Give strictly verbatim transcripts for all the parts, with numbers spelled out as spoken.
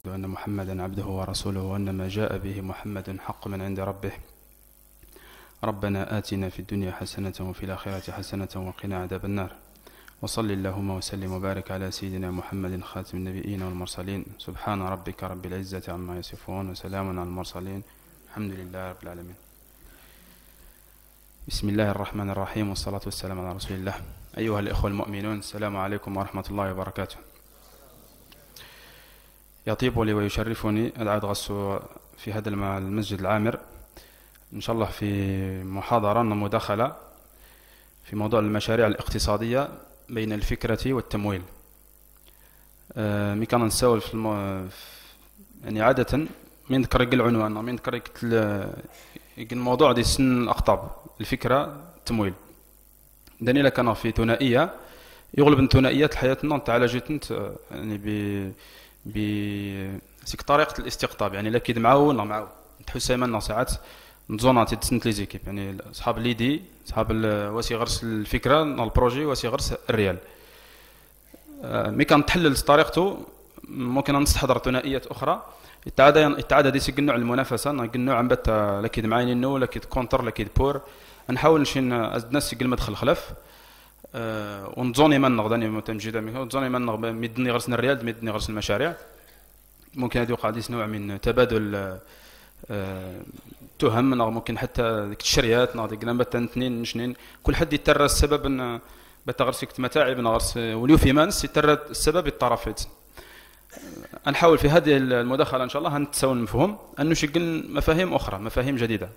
أن محمدا عبده ورسوله وأن ما جاء به محمد حق من عند ربه. ربنا آتنا في الدنيا حسنة وفي الآخرة حسنة وقنا عذاب النار. وصل اللهم وسلم وبارك على سيدنا محمد خاتم النبيين والمرسلين. سبحان ربك رب العزة عما يصفون وسلام على المرسلين الحمد لله رب العالمين. بسم الله الرحمن الرحيم والصلاة والسلام على رسول الله. أيها الإخوة المؤمنون، السلام عليكم ورحمة الله وبركاته. يطيب لي ويشرفني أن أدغس في هذا المسجد العامر إن شاء الله في محاضرة مداخلة في موضوع المشاريع الاقتصادية بين الفكرة والتمويل. مي كان نساول في الم... يعني عادة من ذكر العنوان من ذكر الموضوع دي سن الأقطاب الفكرة التمويل. داني لك أنا في ثنائية يغلب الثنائيات حياتنا تعالجت يعني ب ب سيك طريقة الاستقطاب، يعني لا كيد معاو لا معاو تحسيما ساعات نزونا تسنت لي زيكيب، يعني اصحاب ليدي اصحاب واسي غرس الفكره نال البروجي واسي غرس الريال. مي كان تحلل طريقته ممكن نستحضر ثنائيات اخرى يتعادى يتعادى دي سيك النوع المنافسه نلقى النوع عم بت لا كيد معايني نو لا كيد كونتر لا كيد بور. نحاول نشي الناس يقل المدخل خلف أه ونزوني من نغداني متمجده نزوني من نغ مدني غرس الريال مدني غرس المشاريع. ممكن هذا يوقع ديس نوع من تبادل أه تهم، ممكن حتى ديك الشريات ناضي قلنا بتا اثنين شنين كل حد يترى السبب ان بتا غرس متاعب غرس وليو في مانس يترى السبب الطرفين. نحاول في هذه المداخله ان شاء الله نتساوي المفهوم ان نشكل مفاهيم اخرى مفاهيم جديده.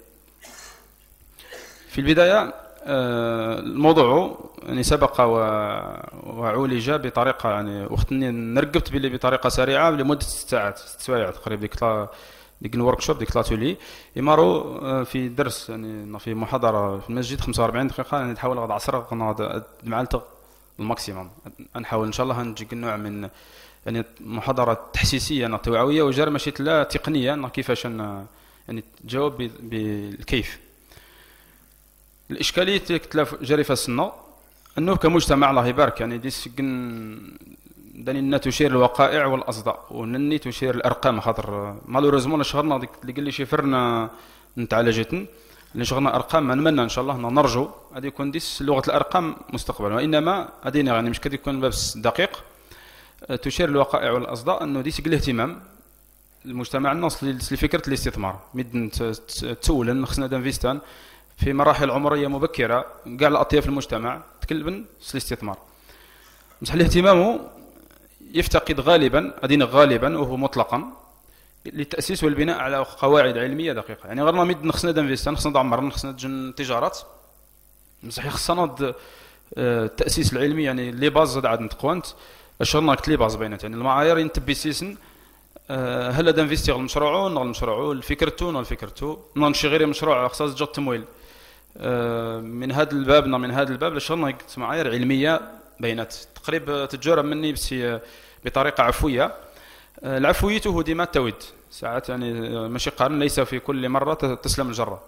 في البدايه الموضوع يعني سبق وعولج بطريقه يعني وقتني نرقبت بلي بطريقه سريعه لمده ست ساعات ست سوايع تقريبا ديك ديك الورك شوب ديك لاتولي يمارو في درس يعني في محاضره في المسجد خمسة وأربعين دقيقه. يعني نحاول غد عصر مع الماكسيموم نحاول ان شاء الله نجي نوع من يعني محاضره تحسيسيه توعويه وجار ماشي لا تقنيه كيفاش يعني تجاوب بالكيف. الاشكاليه تلف جاري في السنه انه كمجتمع الله يبارك يعني دي سكن داني تشير الوقائع والاصداء ونني تشير الارقام خاطر مالوريزمون شغلنا ديك اللي قال لي شفرنا نتعالجتن اللي شغلنا ارقام نتمنى ان شاء الله نرجو غادي يكون ديس لغه الارقام مستقبلا، وانما غادي يعني مش كد يكون بس دقيق تشير الوقائع والاصداء انه ديس الاهتمام المجتمع الناس لفكره الاستثمار مد تسول خصنا دانفيستان في مراحل عمريه مبكره كاع الاطياف المجتمع تكلبن الاستثمار. بصح الاهتمام يفتقد غالبا ادينا غالبا وهو مطلقا للتاسيس والبناء على قواعد علميه دقيقه. يعني غير ميد خصنا دانفيستان خصنا دعمر خصنا جن تجارات بصح خصنا التاسيس العلمي يعني لي باز زاد عاد نتقوانت شغلنا كلي باز بينات يعني المعايير ينتبي سيسن هل دانفيستي غير مشروعو نغ المشروعو الفكرتو نغ الفكرتو ننشي غير مشروع خصاص جا التمويل من هذا الباب من هذا الباب لشغلنا معايير علميه بينات تقريبا تجرب مني بس بطريقه عفويه. العفويته ديما تود ساعات يعني ماشي قارن ليس في كل مره تسلم الجره.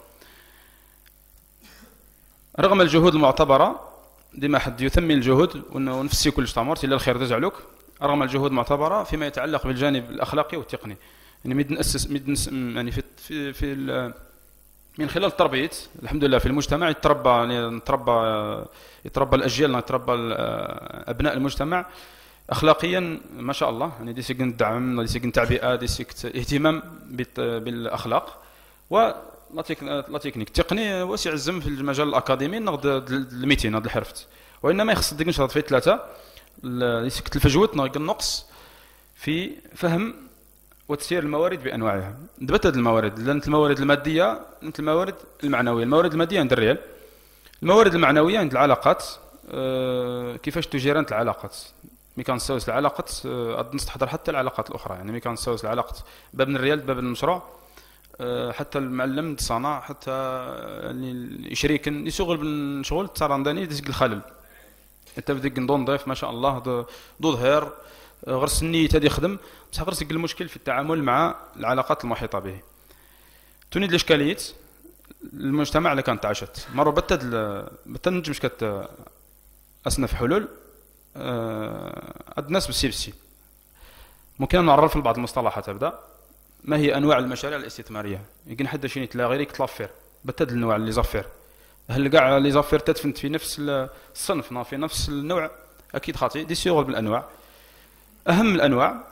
رغم الجهود المعتبره ديما حد يثمن الجهود ونفسي كل تمرت الا الخير تزعلك. رغم الجهود المعتبره فيما يتعلق بالجانب الاخلاقي والتقني يعني مد ناسس مد يعني في في, في من خلال التربيه الحمد لله في المجتمع يتربى يعني يتربى يتربى الاجيال يتربى ابناء المجتمع اخلاقيا ما شاء الله. يعني دي سكن دعم دي سكن تعبئه دي سكن اهتمام بالاخلاق و لا تكنيك تقني واسع الزم في المجال الاكاديمي نقد الميتين هذا الحرفت، وانما يخص ديك نشاط في ثلاثه يسكت الفجوه نلقى النقص في فهم وتسيير الموارد بانواعها. دبت هذه الموارد لان الموارد الماديه انت الموارد المعنويه. الموارد الماديه عند الريال، الموارد المعنويه عند العلاقات. أه كيفاش تجير انت العلاقات مي كان نساوس العلاقات أه نستحضر حتى العلاقات الاخرى. يعني مي كان نساوس العلاقه باب من الريال باب المشروع أه حتى المعلم الصناع حتى يعني شريك يشغل بالشغل ترى عندني ديك الخلل انت بديك نضون ضيف ما شاء الله ضو ظهير غرس النية تادي يخدم بصح غرس المشكل في التعامل مع العلاقات المحيطه به. تونيد الاشكاليه المجتمع اللي كانت عاشت مره بتد بتنجم مش كت اصنف حلول أه الناس بالسي بالسي ممكن نعرف بعض المصطلحات ابدا. ما هي انواع المشاريع الاستثماريه؟ يمكن حدا شي نتلا غير يتلافير بتد النوع اللي زافير. هل كاع لي زافير تتفنت في نفس الصنف في نفس النوع؟ اكيد خاطئ. دي سيغ بالانواع. اهم الانواع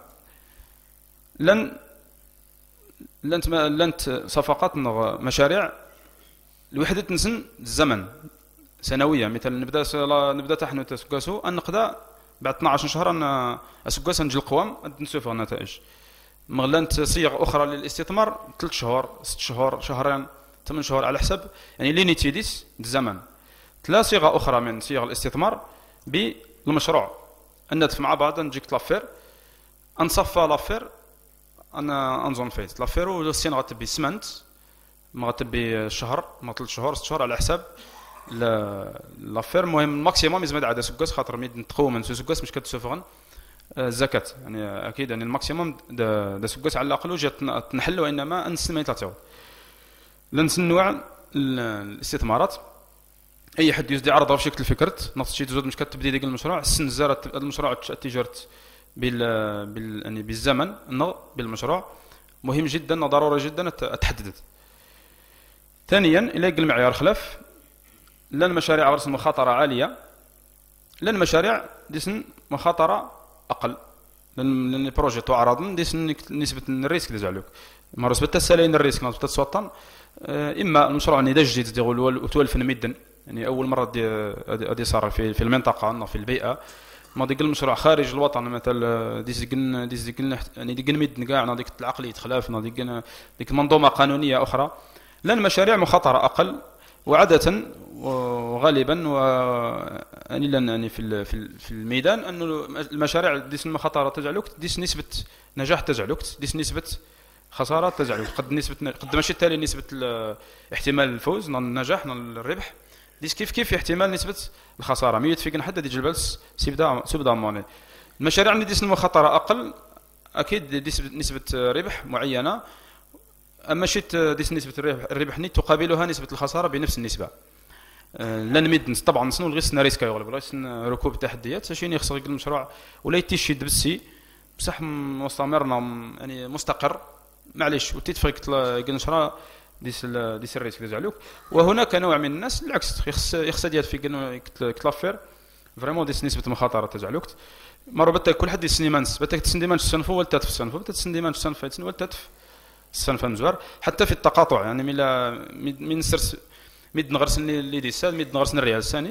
لن لنت لنت صفقات مشاريع لوحده نسن الزمن سنويه. مثلا نبدا نبدا تحن تسكاسو ان نقدا بعد اثنا عشر شهر ان اسكاس نجي القوام نشوف النتائج. مغلانت صيغ اخرى للاستثمار ثلاث شهور ست شهور شهرين ثمان شهور على حسب يعني لينيتيديس الزمن. ثلاث صيغ اخرى من صيغ الاستثمار بالمشروع الندف مع بعض نجيك لافير نصفى لافير انا انظن فيت لافير والسين غتبي سمنت ما غتبي شهر ما ثلاث شهور ست شهور على حساب لافير. المهم الماكسيموم يزمد عاد سكاس خاطر ميد نتقوم من سكاس مش كتسوفغن الزكاه يعني اكيد يعني الماكسيموم دا سكاس على الاقل وجات تنحل وانما نسمي ثلاثه لنسنوع الاستثمارات. اي حد يزدي عرضه في شكل فكرت نفس الشيء تزود مش كتبدي ديك المشروع السن زارت المشروع تجارت بال بال يعني بالزمن نو بالمشروع مهم جدا وضروري جدا تحددت. ثانيا الى المعيار خلاف لن مشاريع رأس مخاطره عاليه لن مشاريع ديسن مخاطره اقل لان البروجي تعرض ديسن نسبه الريسك ديالك ما رسبت السالين الريسك نسبه السوطن اما المشروع اللي جديد ديال وتولف ميدن يعني اول مره دي دي صار في في المنطقه في البيئه ما ديك المشروع خارج الوطن مثلا ديزكن ديزكن يعني ديك ميدن كاع ديك العقليه خلاف ديك ديك منظومه قانونيه اخرى لان مشاريع مخاطره اقل وعاده وغالبا و يعني لان يعني في في الميدان انه المشاريع ديس المخاطره تجعلك ديس نسبه نجاح تجعلك ديس نسبه خساره تجعلك قد نسبه قد ماشي تالي نسبه احتمال الفوز النجاح الربح ديس كيف كيف احتمال نسبه الخساره ميت فيك حتى دي جلبس سيبدا سيبدا موني. المشاريع اللي ديس المخاطره اقل اكيد ديس نسبه ربح معينه اما شيت ديس نسبه الربح ني تقابلها نسبه الخساره بنفس النسبه. لان ميد طبعا نسنو غير سنا ريسك يغلب راه سن ركوب التحديات شنو يخسر المشروع ولا يتيشد بالسي بصح مستمر يعني مستقر معليش وتيتفيك المشروع ديس ديس الريسك ديالك. وهناك نوع من الناس بالعكس يخص يخص ديال في كلافير فريمون ديس نسبه المخاطره تجعلك مره بتا كل حد يسني مانس بتا تسندي مانس الصنف ولا تات في الصنف بتا تسندي مانس الصنف يتسن ولا تات في الصنف مزوار حتى في التقاطع يعني ملا من سرس ميد نغرس اللي دي سال ميد نغرس الريال الثاني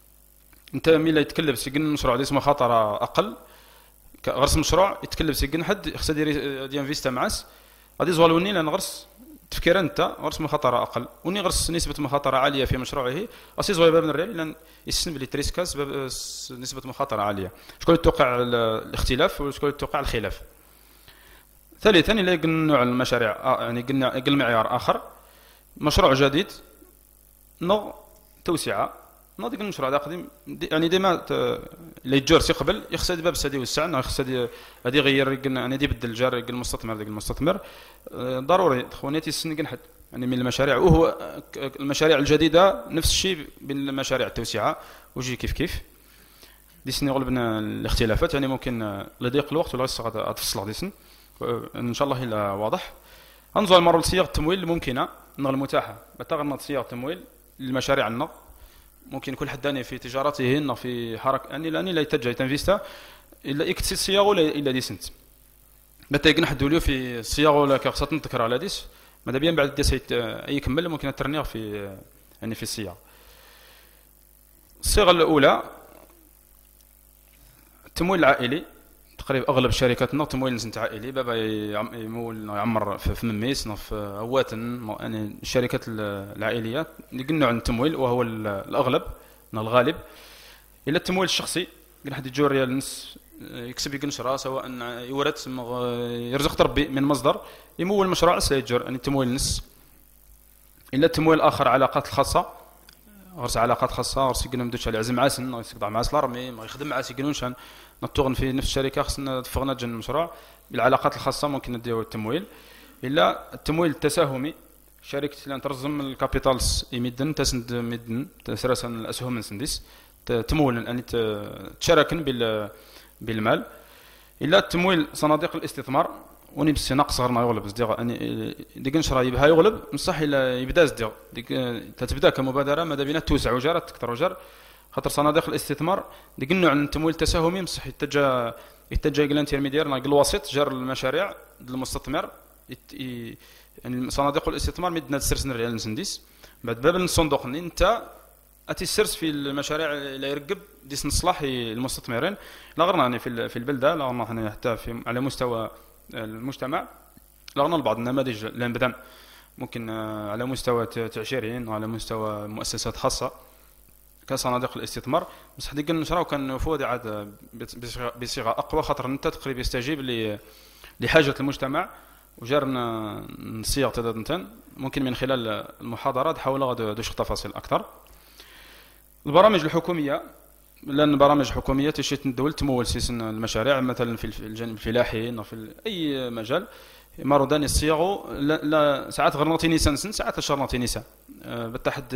انت ميلا يتكلف سجن المشروع ديس مخاطره اقل غرس مشروع يتكلف سجن حد خصها دير ديال فيستا معاس غادي زوالوني لان غرس تفكير انت غرس مخاطره اقل وني غرس نسبه مخاطره عاليه في مشروعه اسي زوال باب الريال لان يسن بلي تريسكاس نسبه مخاطره عاليه. شكون توقع الاختلاف وشكون توقع الخلاف. ثالثا الى نوع المشاريع يعني قلنا قل معيار اخر مشروع جديد نو توسعه نو ديك المشروع هذا قديم دي يعني ديما اللي يتجرس يقبل يخصها باب سدي يوسع يخصها هذه يغير يعني دي بدل الجار المستثمر ديك المستثمر ضروري خوانيتي السن حد يعني من المشاريع وهو المشاريع الجديده نفس الشيء بين المشاريع التوسعه وجي كيف كيف دي سن يغلبنا الاختلافات يعني ممكن لضيق الوقت ولا غير تفصل ديسن ان شاء الله الى واضح. انظر المره لصيغ التمويل الممكنه النغ المتاحه بتغنى صيغ التمويل للمشاريع النغ ممكن كل حد في تجارته انه في حركه اني لاني لا يتجه تنفيستا الا اكتسي صياغه الا دي سنت متى ينحدوا له في صياغه ولا خاصه نذكر على ديس ماذا بيان بعد ديس اي كمل ممكن ترنيغ في يعني في الصياغه. الصيغه الاولى التمويل العائلي تقريبا اغلب الشركات نو تمويل نسنت عائلي بابا يمول يعمر في مميس في هواتن يعني الشركات العائليه اللي قلنا عن التمويل وهو الاغلب الغالب الا التمويل الشخصي قال حد يجور ريال نص يكسب يقنشرا سواء يورث يرزق ربي من مصدر يمول مشروع سيجر يعني التمويل نص الا التمويل الاخر علاقات الخاصه غرس علاقات خاصه غرس يقولوا مدوش على عزم عاسن يقطع مع الارمي ما يخدم مع يقولون شان نطغن في نفس الشركه خصنا تفغنا جن المشروع بالعلاقات الخاصه ممكن نديو التمويل الا التمويل التساهمي شركه اللي ترزم الكابيتالز يمدن تسند مدن تسرسن الاسهم نسنديس تمول يعني تشاركن بال بالمال الا تمويل صناديق الاستثمار وني بس ناقص غير ما يغلب صديق يعني ديك نشرا يبها يغلب بصح الا يبدا صديق ديك تتبدا كمبادره ماذا بينا توسع وجار تكثر وجار خاطر صناديق الاستثمار ديك النوع من التمويل التساهمي بصح يتجه يتجه الى الانترميدير ناقل الوسيط جار المشاريع المستثمر يعني صناديق الاستثمار مدنا تسرسن ريال نسنديس بعد باب الصندوق انت اتيسرس في المشاريع اللي يرقب ديس نصلح المستثمرين لا غير يعني في في البلده لا غير حتى في على مستوى المجتمع لا غير بعض النماذج اللي بدن ممكن على مستوى تعشيريين وعلى مستوى مؤسسات خاصه كصناديق الاستثمار بصح ديك نشراو كان نفوذ عاد بصيغه اقوى خاطر انت تقريبا يستجيب لحاجه المجتمع وجرنا نصيغ تدادنتن ممكن من خلال المحاضرات حول غادي دوش تفاصيل اكثر. البرامج الحكوميه لان البرامج الحكوميه تشيت الدول تمول سيسن المشاريع مثلا في الجانب الفلاحي في اي مجال مرودان يصيغوا لا, لا ساعات غير نعطي نيسان سن ساعات شهر نعطي نيسان أه بالتحد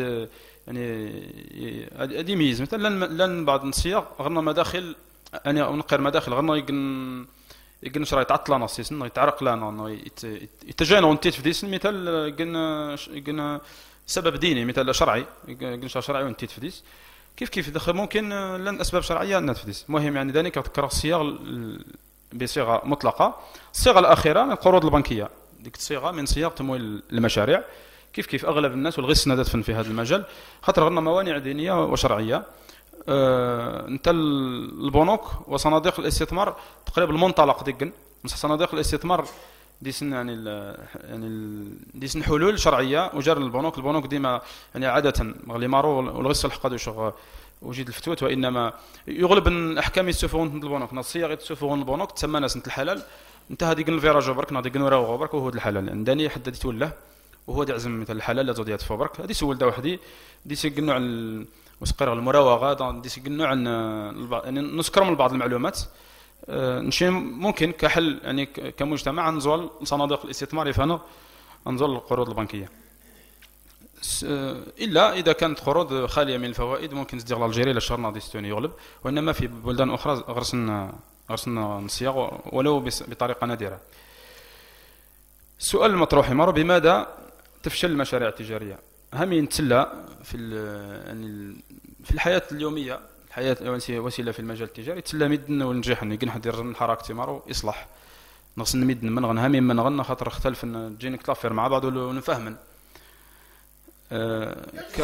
يعني هذه ميز مثلا لان لان بعض الصيغ غير مداخل يعني نقر مداخل غير يقن يقن شرا يتعطل انا سيسن يتعرق لنا يتجانا ونتيت في ديسن مثال يقن يقن سبب ديني مثال شرعي يقن شرعي ونتيت في ديس كيف كيف دخل ممكن لان اسباب شرعيه نتفديس المهم يعني ذلك تذكر الصيغ بصيغه مطلقه. الصيغه الاخيره من القروض البنكيه ديك الصيغه من صيغ تمويل المشاريع كيف كيف اغلب الناس والغي السندات في هذا المجال خاطر غير موانع دينيه وشرعيه. أه انت البنوك وصناديق الاستثمار تقريبا المنطلق ديك صناديق الاستثمار ديسن يعني ال يعني ال ديسن حلول شرعيه وجار البنوك البنوك ديما يعني عاده اللي مارو والغس الحقاد وشغ وجد الفتوت وانما يغلب الاحكام يسفون البنوك نصيغ يسفون البنوك تسمى ناس الحلال انتهى ديك الفيراج برك ناضي قنورا برك وهو الحلال عندني حد تولى وهو يعزم مثل الحلال لا زوديات فبرك هذه سول دا وحدي دي سيق نوع المسقر المراوغه دي سيق نوع يعني نذكر من بعض المعلومات نشي ممكن كحل يعني كمجتمع نزول صناديق الاستثمار يفهموا نزول القروض البنكيه الا اذا كانت قروض خاليه من الفوائد ممكن تصدر الجيري للشهر ناضي ستوني يغلب وانما في بلدان اخرى غرسنا غرسنا نصيغ ولو بطريقه نادره. السؤال المطروح مر بماذا تفشل المشاريع التجاريه؟ هم ينتسلى في يعني في الحياه اليوميه الحياه وسيله في المجال التجاري تسلى مدن ونجح نقن حد يرزن الحراك تمارو اصلاح نقص مدن من غن همي من غن خاطر اختلف جيني كلافير مع بعض ونفهمن أه ك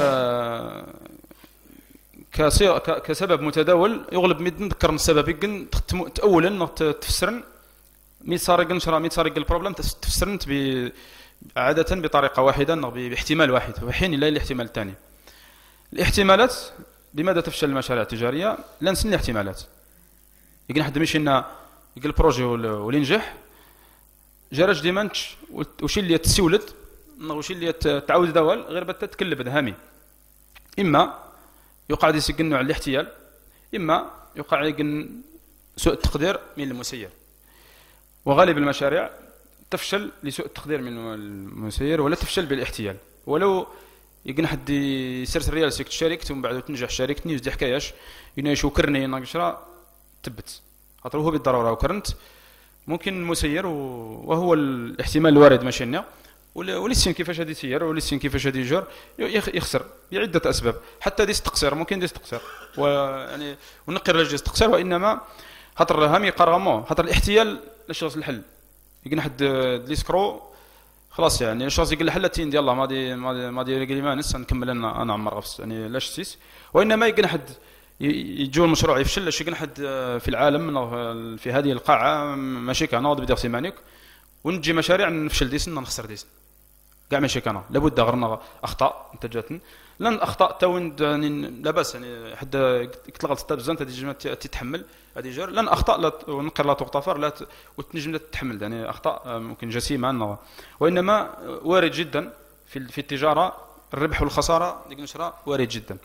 كصيغ كسبب متداول يغلب مدن ذكر السبب يقن تاولا تفسرن مي صار يقن شرا مي صار يقن البروبليم تفسرن ب عاده بطريقه واحده باحتمال واحد في حين لا الاحتمال الثاني. الاحتمالات لماذا تفشل المشاريع التجاريه؟ لا نسن الاحتمالات يقن حد مشي لنا يقل البروجي ولينجح جرج ديمانش وشي اللي تسولد وشي اللي تعاود دوال غير بتتكلب هامي اما يقع ديسق النوع الاحتيال اما يقع يقن سوء التقدير من المسير وغالب المشاريع تفشل لسوء التقدير من المسير ولا تفشل بالاحتيال ولو يقن حد يسرس الريال سيكت شركت ومن بعد تنجح شركتني وزدي حكاياش ينايش وكرني ناقشرا تبت خاطر هو بالضروره وكرنت ممكن مسير وهو الاحتمال الوارد ماشينا ولسين كيفاش غادي يسير ولسين كيفاش غادي يجر يخسر بعده اسباب حتى ديس تقصير ممكن ديس تقصير ويعني ونقر لجيس تقصير وانما خاطر هامي قرغمو خاطر الاحتيال لاش الحل يقن حد ليسكرو خلاص يعني الشخص يقول الحل تين ديال الله ماضي ماضي ماضي رجلي ما نس نكمل انا انا عمر غفص يعني لاش سيس وانما يقن حد يجوا المشروع يفشل لاش يقن حد في العالم في هذه القاعه ماشي كان ناض بدير سيمانيك ونجي مشاريع نفشل ديسن نخسر ديسن كاع ماشي كان لابد غرنا اخطاء انتاجاتن لان اخطاء تاوند يعني لا باس يعني حد يتلغط حتى بزاف هذه الجمله تتحمل هذه جار لان اخطاء لا ونقر لا تغتفر لا وتنجم تتحمل يعني اخطاء ممكن جسيمه وانما وارد جدا في في التجاره الربح والخساره ديك نشرا وارد جدا.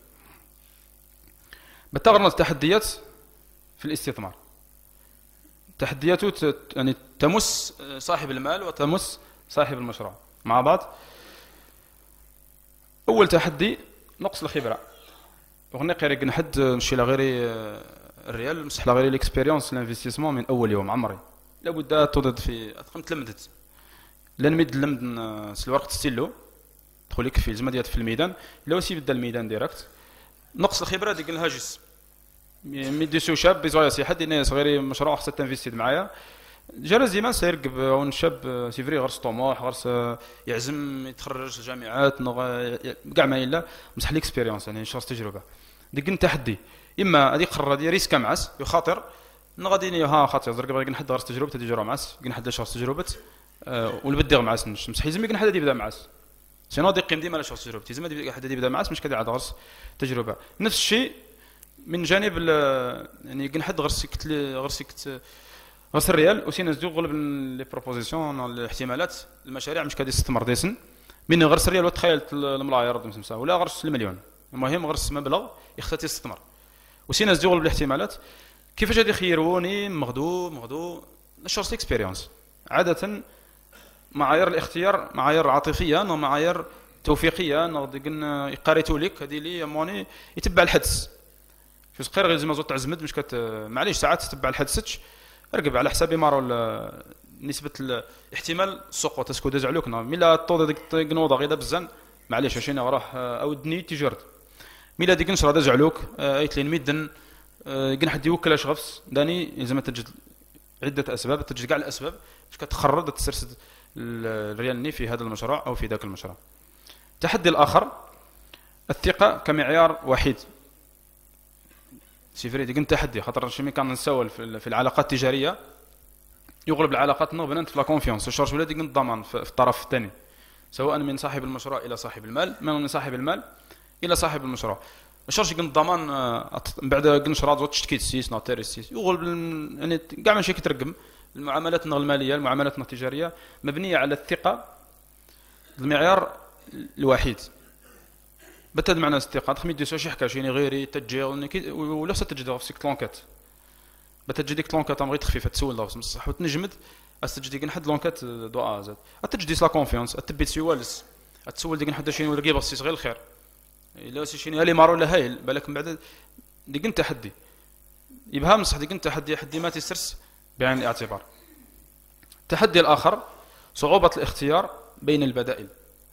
بتغرنا التحديات في الاستثمار تحدياته يعني تمس صاحب المال وتمس صاحب المشروع مع بعض. اول تحدي نقص الخبره وغني قير حد نشي لا غير الريال مسح غير ليكسبيريونس لانفستيسمون من اول يوم عمري لابد تضد في تقوم تلمدت لان ميد لمد الورق تستيلو تدخل لك في الزمه ديال في الميدان لو سي بدا الميدان ديريكت نقص الخبره ديك الهاجس ميدي سو شاب بيزويا سي حد الناس غير مشروع خصها تنفيستي معايا جرس ديما سيركب ون شاب سي فري غرس طموح غرس يعزم يتخرج الجامعات كاع ما الا مسح ليكسبيريونس يعني شخص تجربه ديك التحدي اما هذه قرر هذه ريسك معس يخاطر غادي ها خاطر زرق باغي نحد غرس تجربه تجي جرا معس نحد شخص تجربه أه والبديغ معس مسح يزم يمكن حد يبدا معس سينو دي قيم ديما لا شخص تجربه يزم حد يبدا معس مش كدي عاد غرس تجربه نفس الشيء من جانب يعني كن حد غرس كتل غرس كت غرس الريال وسينا زدو غلب لي بروبوزيسيون الاحتمالات المشاريع مش كادي يستثمر ديسن من غرس الريال وتخيلت الملاير مسمسا ولا غرس المليون المهم غرس مبلغ يختار يستثمر وسينا زدو غلب الاحتمالات كيفاش غادي يخيروني مغدو مغدو الشورس اكسبيريونس عاده معايير الاختيار معايير عاطفيه ومعايير توفيقيه نغدي يقاريتو لك هذه لي موني يتبع الحدث في صغير غير زعما زوط تعزمد مش كت معليش ساعات تتبع الحدث رقب على حسابي مارو نسبه الاحتمال السقوط تسكو داز عليك ملا طود ديك نوضه غير بزاف معليش عشان راح اودني تيجرد ملا ديك نشرا داز عليك ايت لين ميدن كن حد يوكل شخص داني لازم تجد عده اسباب تجد كاع الاسباب باش كتخرج تسرسد الريال ني في هذا المشروع او في ذاك المشروع. التحدي الاخر الثقه كمعيار وحيد سي فري ديك التحدي خاطر شي كان نساول في العلاقات التجاريه يغلب العلاقات نوبلنت في لا كونفيونس الشرط ولا ديك الضمان في الطرف الثاني سواء من صاحب المشروع الى صاحب المال من صاحب المال الى صاحب المشروع الشرط يكون الضمان من بعد كنش راضو تشتكي السيس نوتير السيس يغلب يعني كاع ماشي كترقم المعاملات الماليه المعاملات التجاريه مبنيه على الثقه المعيار الوحيد بتد معنا الثقه تخمي ديسو شي حكا شي غيري تجي ولا ستجد في سيك لونكات بتجي ديك لونكات غير تخفيفه تسول داوس بصح وتنجمد استجدي كن حد لونكات دو ازاد اتجدي لا كونفيونس اتبيت سوالس تسول ديك حدا شي ورقي بسيس غير الخير الا سي شي هالي مارو لا هايل بالك من بعد ديك انت تحدي يبها مصح ديك انت تحدي حدي ما تيسرس بعين الاعتبار. التحدي الاخر صعوبه الاختيار بين البدائل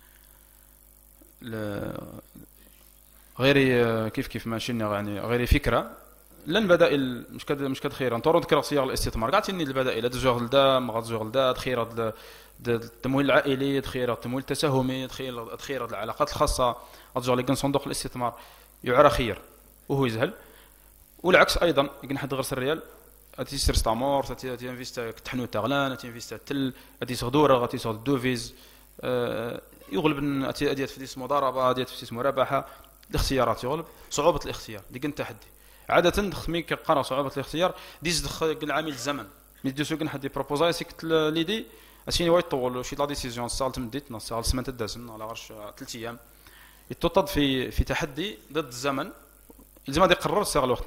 غير كيف كيف ماشي يعني غير فكره لن بدائل مش كد مش كد خير نطور نذكر صيغ الاستثمار قاعد تني البدائل هذا جوغل دا ما غادي دا تخير التمويل العائلي تخير التمويل التساهمي تخير تخير العلاقات الخاصه غادي لكن صندوق الاستثمار يعرى خير وهو يزهل والعكس ايضا يكون حد غرس الريال غادي يسير ستامور غادي انفيستا تحنوت تغلان غادي انفيستا تل غادي يصدور غادي يصد دوفيز أه يغلب غادي تفديس مضاربه غادي تفديس مرابحه الاختيارات يغلب صعوبه الاختيار ديك التحدي عاده خمي كقرا صعوبه الاختيار ديز دخل العامل الزمن ملي دوسو كن حد بروبوزاي سيك ليدي اسيني وايد طول شي لا ديسيزيون صال تمديت نص صال سمانه دازن على غرش ثلاث ايام يتوطد في في تحدي ضد الزمن لازم غادي يقرر صاغ الوقت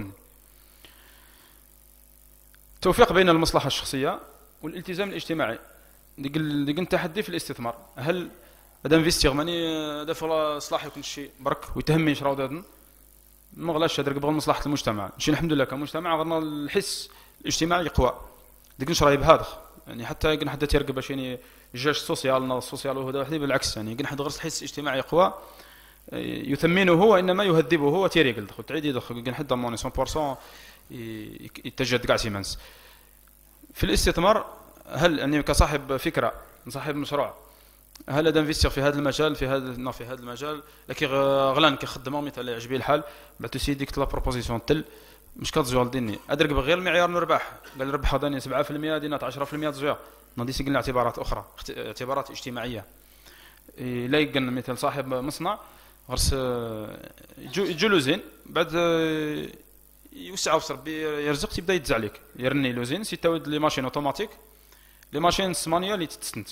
التوفيق بين المصلحه الشخصيه والالتزام الاجتماعي ديك ديك التحدي في الاستثمار هل هذا انفيستيغ ماني هذا في صلاح يكون شي برك ويتهمني شراو دادن ما غلاش هذاك بغى مصلحه المجتمع نمشي الحمد لله كمجتمع غير الحس الاجتماعي قوى ديك نشرا بهذا يعني حتى كن حدا تيرقب باش يعني الجاج السوسيال السوسيال وهذا وحدي بالعكس يعني كن حد غير الحس الاجتماعي قوى يثمنه هو انما يهذبه هو تيريقل دخل تعيد يدخل كن حدا موني مية بالمية يتجد كاع سيمانس في الاستثمار هل يعني كصاحب فكره صاحب مشروع هل هذا انفيستيغ في هذا المجال في هذا في هذا المجال لكن غلان كيخدموا مثال يعجبيه الحال بعد تسي ديك لا بروبوزيسيون تل مش كتزوال ديني ادرك غير المعيار نربح قال نربح هذاني سبعة في المية دينا عشرة في المية تزويا نادي سي قلنا اعتبارات اخرى اعتبارات اجتماعيه لا يقن مثل صاحب مصنع غرس جلوزين بعد يوسع في ربي يرزق تبدا يتزع لك يرني لوزين سي تاود لي ماشين اوتوماتيك لي ماشين مانيال اللي تتسنت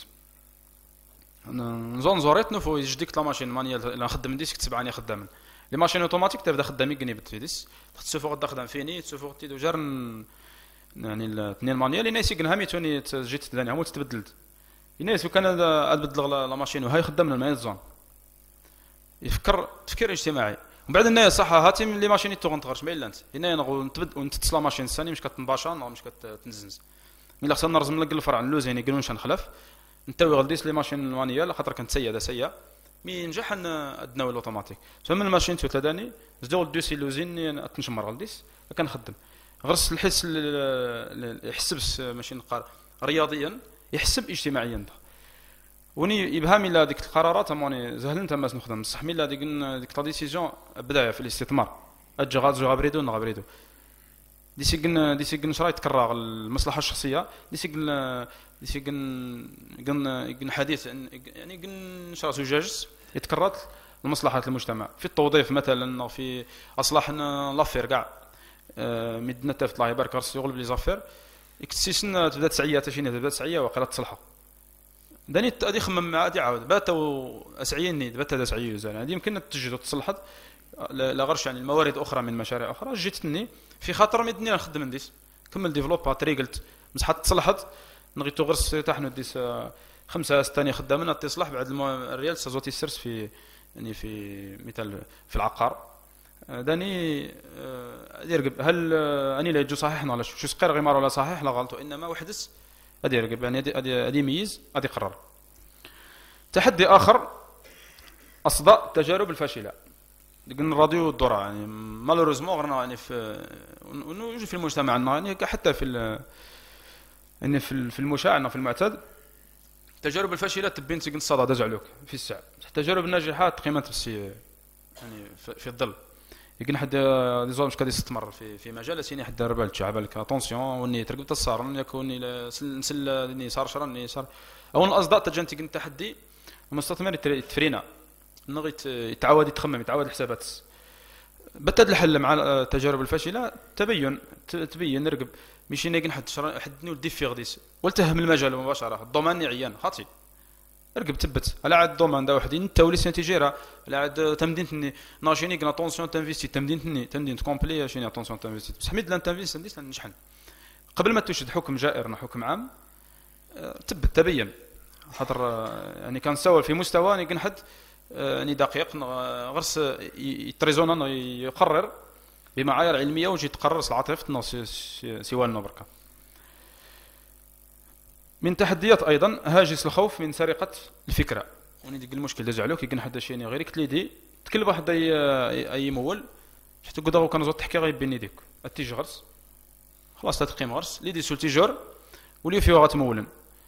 نزون زوريت نفو يجديك لا ماشين مانيال الا نخدم ديسك تبعني خدام لي ماشين اوتوماتيك تبدا خدامي كني بتفيديس تسوفو غدا خدام فيني تسوفو تيدو جرن يعني الاثنين مانيال اللي نايسي كنها ميتوني جيت ثاني هو تتبدلت الناس وكان ادبدل لا ماشين وهاي خدامنا ما يزون يفكر تفكير اجتماعي ومن بعد هنايا صح هاتي لي ماشين يتوغن تغرش ما الا انت هنايا نغول نتبد ونتتصل ماشين الثاني مش كتنباشا مش كتنزنز ملي خصنا نرزم لك الفرع نلوز يعني قالونش نخلف نتاوي غلديس لي ماشين المانيال خاطر كانت سيئه سيئه مي ينجح ان ادناو الاوتوماتيك فمن الماشين تو ثلاثاني زدو الدوسي لوزين تنشمر غلديس كنخدم غرس الحس يحسبس ماشي نقار رياضيا يحسب اجتماعيا وني ابهام الى ديك القرارات موني زهل انت ماس نخدم بصح مي لا ديك ديك لا ديسيزيون بدايه في الاستثمار اجي غادي غابريدو نغابريدو ديسي كن ديسي كن شراي تكرر المصلحه الشخصيه ديسي كن ديسي كن كن كن حديث يعني كن شرا زجاج يتكرر لمصلحه المجتمع في التوظيف مثلا في اصلاح لافير كاع مدنا تفت الله يبارك راسو يغلب لي زافير اكتسيسن تبدا تسعيه حتى شي تبدا تسعيه وقيله تصلحها داني غادي خمم معاه غادي عاود باتو اسعيني بات هذا سعيو زين هذه يمكن تجد وتصلحت لا غيرش يعني الموارد اخرى من مشاريع اخرى جيتني في خاطر مدني نخدم نديس كمل ديفلوبا تريقلت مسحت تصلحت نغيتو غرس تاع نديس خمسه ثاني خدامنا تصلح بعد الريال سازوتي سيرس في يعني في مثال في العقار داني ادير هل اني لا يجو صحيح ولا شو صقير غير ولا صحيح لا غلطوا انما وحدس ادير يعني ادي ادي ميز ادي قرر تحدي اخر اصداء التجارب الفاشله قلنا الراديو والذره يعني مالوريزمون غرنا يعني في يوجد في المجتمع عندنا يعني حتى في يعني في في المشاع عندنا في المعتاد التجارب الفاشله تبين تقن الصدى دزعلوك في الساعه التجارب الناجحه قيمه في يعني في الظل يمكن حد ديزول مش كادي يستمر في في مجال سيني حد ربال تشعب لك اتونسيون وني ترقب تصار يكون نسل ني صار شرا صار او الاصداء تجنتي كنت تحدي المستثمر يتفرينا نغي يتعود يتخمم يتعود حسابات بتد الحل مع التجارب الفاشله تبين تبين نرقب ماشي ناقن حد حدني ولدي في غديس والتهم المجال مباشره الضمان عيان خاطي ارقب تبت على عاد الضمان دا وحدين انت ولي سنتيجيرا على عاد تمدينتني ناشيني كنا طونسيون تانفيستي تمدينتني تمدين كومبلي شيني طونسيون تانفيستي بصح حميد لان تانفيستي نديس نشحن قبل ما تشد حكم جائر حكم عام تبت تبين خاطر يعني كان سوى في مستوى يمكن حد يعني دقيق غرس يتريزونا يقرر بمعايير علميه وجي تقرر العاطفه سوى النبركه من تحديات ايضا هاجس الخوف من سرقه الفكره وني ديك المشكل اللي جعلوك يكون حدا شي غير كتلي دي تكلب واحد اي اي مول حتى قدروا كان زو تحكي غير بين يديك التيج غرس خلاص تقيم غرس لي دي سول تيجور ولي فيه غتمولن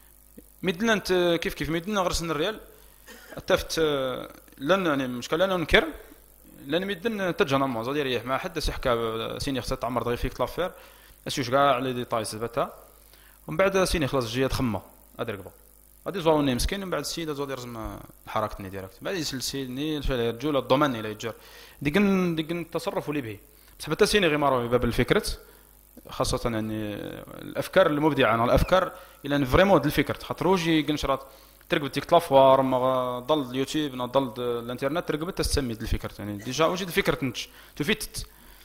مدنا انت كيف كيف مدنا غرسنا الريال اتفت لن يعني مشكل لنا ننكر لان مدن تجنا ما زاد يريح ما حد يحكى سيني خصها تعمر غير فيك لافير اسيوش كاع على دي طايس ثبتها ومن بعد سيني خلاص جي تخمه هذا ركبه غادي زووني مسكين ومن بعد السيد زاد يرزم حركتني ديريكت بعد يسل سيني الرجوله الضمان الى يجر ديك ديك التصرف اللي به بصح حتى سيني غير مره باب الفكره خاصه يعني الافكار المبدعه الافكار الى فريمون الفكر خاطر وجي كنشرات ترقب تيك لافوار ما ضل اليوتيوب ضل الانترنت ترقب تسمي الفكره يعني ديجا وجد الفكره تنتج تفيت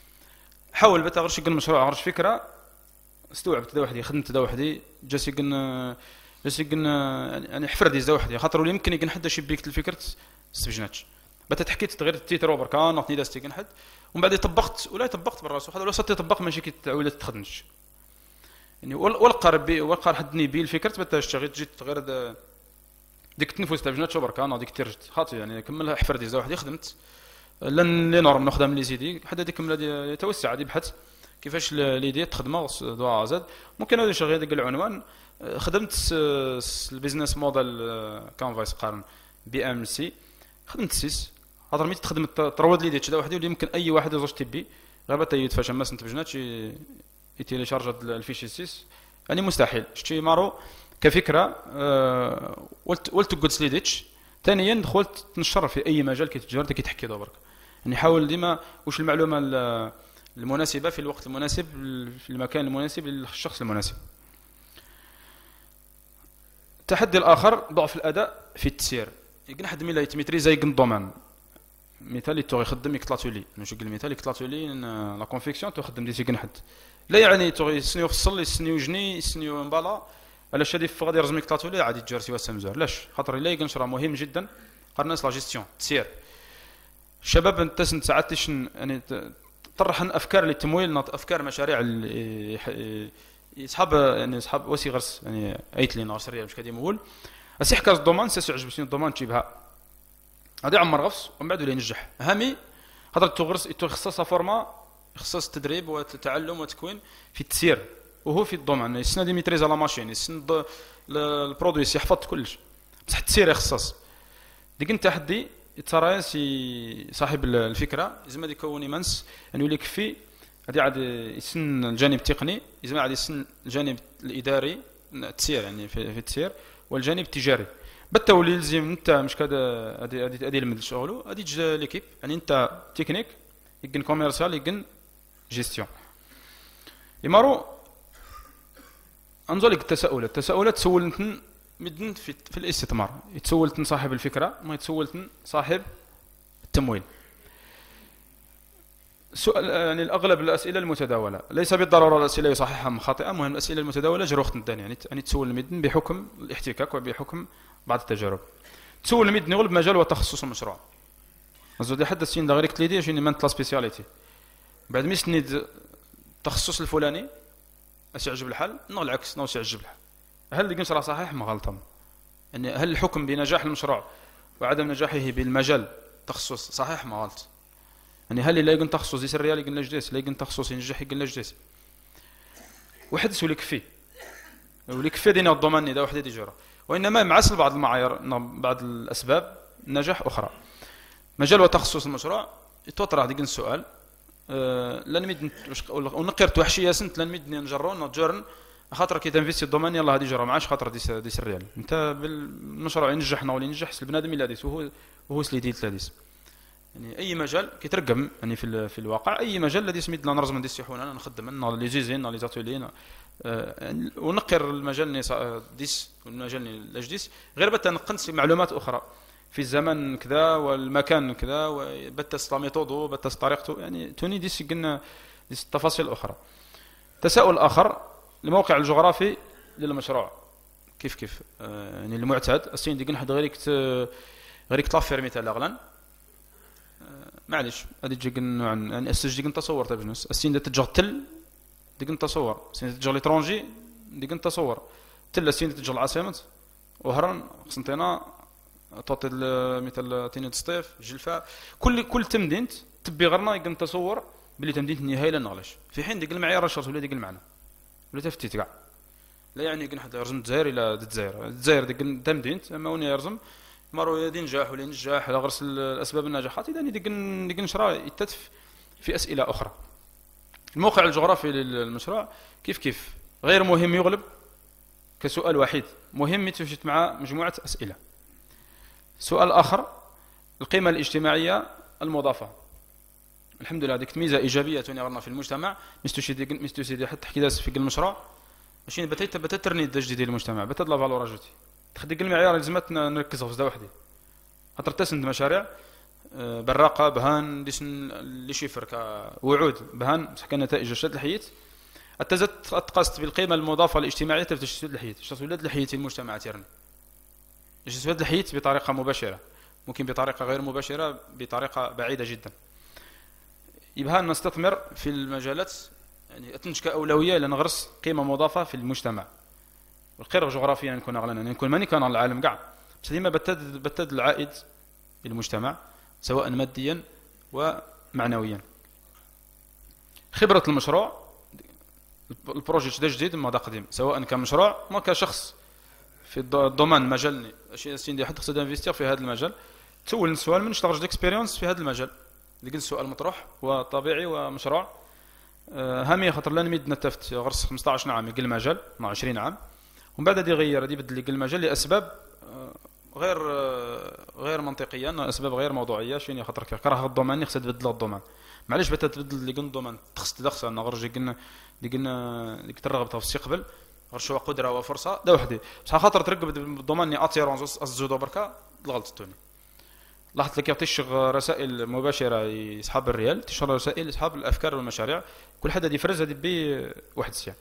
حاول بتا غير شي مشروع غير فكره استوعبت ذا وحدي خدمت ذا وحدي جاسي كن جاسي كن يعني حفر دي ذا وحدي خاطر ولا يمكن يكون حدا شبيك الفكره استبجناتش بتا تحكي تغير التيتر بركا نعطيني داستي كن حد ومن بعد طبقت ولا طبقت بالراس هذا ولا صرت تطبق ماشي كتعول تخدمش يعني والقرب والقر حدني بي الفكره بتا تشتغل تجي غير ديك التنفس تاع جنات شبرك انا ديك ترجت خاطي يعني كملها حفر دي واحد خدمت لن لي نورم نخدم لي زيدي حدا ديك كمل يتوسع يبحث كيفاش ليدي تخدمها دوا زاد ممكن هذا شغل ديك العنوان خدمت البيزنس موديل كانفاس قارن بي ام سي خدمت سيس هضر ميت تخدم ترواد ليدي تشدا واحد اللي يمكن اي واحد يزوج تبي غير بتا يتفاش ما سنتبجناتش يتيلي شارج الفيشي سيس يعني مستحيل شتي مارو كفكره أه ولت ولت قلت ليديتش ثانيا دخلت تنشر في اي مجال كيتجار كي تحكي دابا يعني حاول ديما واش المعلومه المناسبه في الوقت المناسب في المكان المناسب للشخص المناسب. التحدي الاخر ضعف الاداء في التسيير يمكن حد ميلا يتميتري زي الدومين مثال تو يخدم يكطلاتولي نشوف المثال يكطلاتولي لا كونفيكسيون تخدم دي سيكن حد لا يعني تو يسنيو في الصل يسنيو جني يسنيو مبالا علاش هادي غادي يرزم يكطلاتولي عادي تجار سوا سمزار لاش خاطر الا يكنشرا مهم جدا قرنا لا جيستيون التسيير الشباب انت ساعات تشن يعني طرحن افكار للتمويل نط افكار مشاريع اللي يصحاب يعني يصحاب وسي غرس يعني ايت لي ناصر مش كدي مول اسي حكاز الضمان سيعجب شنو الضمان تجيبها هذه عمر غفص ومن بعد ينجح هامي هضر تغرس تخصصها فورما اختصاص التدريب والتعلم والتكوين في التسيير وهو في الضمان السنه دي ميتريز على ماشين السن البرودوي يحفظ كلش بصح التسيير يخصص ديك انت تحدي ترى سي صاحب الفكره لازم يكون يمنس يعني يولي يكفي هذه عاد يسن الجانب التقني لازم عاد يسن الجانب الاداري التسيير يعني في, في التسيير والجانب التجاري بالتولي يلزم انت مش كذا هذه هذه هذه المد شغله هذه ليكيب يعني انت تكنيك يكن كوميرسيال يكن جيستيون يمارو انظر لك التساؤلات التساؤلات سولتن مدن في, في الاستثمار يتسولتن صاحب الفكره ما يتسولتن صاحب التمويل سؤال يعني الاغلب الاسئله المتداوله ليس بالضروره الاسئله صحيحه خاطئه مهم الاسئله المتداوله جروخت الدنيا يعني يعني تسول المدن بحكم الاحتكاك وبحكم بعض التجارب تسول المدن يغلب مجال وتخصص المشروع زود حدث سين غير قلت لي دي شنو مانت لا سبيسياليتي بعد ما يسند التخصص الفلاني اش يعجب الحال نو العكس نو يعجب الحال هل اللي قلت راه صحيح ما غلطان يعني هل الحكم بنجاح المشروع وعدم نجاحه بالمجال تخصص صحيح ما غلط يعني هل اللي يقول تخصص يسر ريال يقول لجديس لا يقول تخصص ينجح يقول لجديس واحد يسولي كفي ولي كفي دينا الضمان دا واحد يجرى وانما معسل بعض المعايير بعض الاسباب نجاح اخرى مجال وتخصص المشروع يتوطر هذا السؤال أه لان ميد ونقرت وحشيه سنت لان ميد نجرو نجرن خاطر كي تنفيستي الضمان يلاه هذه جرى معاش خاطر ديس ديس الريال انت بالمشروع ينجحنا ولا ينجح البنادم اللي ديس وهو وهو سليدي تلاديس يعني اي مجال كيترقم يعني في في الواقع اي مجال الذي سميت لنا نرزم ديس يحون انا نخدم لنا لي زيزين لي زاتولين أه ونقر المجال ديس والمجال لاجديس غير بتا نقنس معلومات اخرى في الزمن كذا والمكان كذا وبتس ميثودو بتس طريقته يعني توني ديس قلنا ديس تفاصيل اخرى تساؤل اخر الموقع الجغرافي للمشروع كيف كيف آه يعني المعتاد السين ديك نحد غير كت غير كطافير مثال اغلان آه معليش هذه تجي قلنا عن يعني السج ديك نتصور تاع بجنس السين ديك تجر تل ديك نتصور السين تجر ليترونجي ديك نتصور تل السين تجر العاصمه وهران قسنطينه تعطي مثل تيني السطيف جلفه كل كل تمدينت تبي غرنا يقدر نتصور بلي تمدينت النهائيه لا نغلش في حين ديك المعيار الشرط ولا ديك المعنى ولا تفتيت كاع لا يعني يقول حد يرزم الجزائر الى الجزائر الجزائر ديك تمدينت اما وني يرزم مرو يدي نجاح ولا نجاح على غرس الاسباب النجاحات اذا ديك ديك نشرا يتتف في اسئله اخرى الموقع الجغرافي للمشروع كيف كيف غير مهم يغلب كسؤال وحيد مهم يتوجد مع مجموعه اسئله سؤال آخر القيمة الاجتماعية المضافة الحمد لله هذيك ميزة إيجابية تنيرنا في المجتمع مستشهد مستشهد حتى حكي في المشروع ماشي بتيت بتترني تجديد المجتمع بتد لا فالوراجيتي تخدق المعيار لازمت نركزوا في ذا وحدي خاطر تسند مشاريع براقة بهان ديسن اللي شيفر كوعود بهان حكى نتائج الشد الحيت التزت تقصت بالقيمة المضافة الاجتماعية تفتشد الحيت شخص ولاد الحيت المجتمع تيرن جسد الحيت بطريقة مباشرة ممكن بطريقة غير مباشرة بطريقة بعيدة جدا يبقى نستثمر في المجالات يعني أتنشك أولوية لنغرس قيمة مضافة في المجتمع القرى جغرافيا نكون أغلنا نكون ماني كان على العالم قاع بس ديما بتد بتد العائد للمجتمع سواء ماديا ومعنويا خبرة المشروع البروجيكت ده جديد ما ده قديم سواء كان مشروع ما كشخص في الضمان مجالني اشياء سين دي حد خصها انفستير في هذا المجال تسول السؤال من شطرج اكسبيريونس في هذا المجال اللي قلت السؤال مطروح وطبيعي ومشروع هامي خاطر لان ميد نتفت غرس خمسطاش عام يقل المجال مع عشرين عام ومن بعد هذه يغير هذه يبدل يقل المجال لاسباب غير غير منطقيه اسباب غير موضوعيه شنو خاطر كره الضمان خصها تبدل الضمان معليش بتا تبدل اللي قلنا الضمان تخص تدخل نغرج قلنا اللي قلنا اللي ترغب في المستقبل غير شو قدره وفرصه ده وحدي بصح خاطر ترقب بالضمان اتيرونس الزودو بركا الغلط توني لاحظت لك يعطيش رسائل مباشره يسحب الريال تشرح رسائل يسحب الافكار والمشاريع كل حد يفرز هذه بواحد الساعه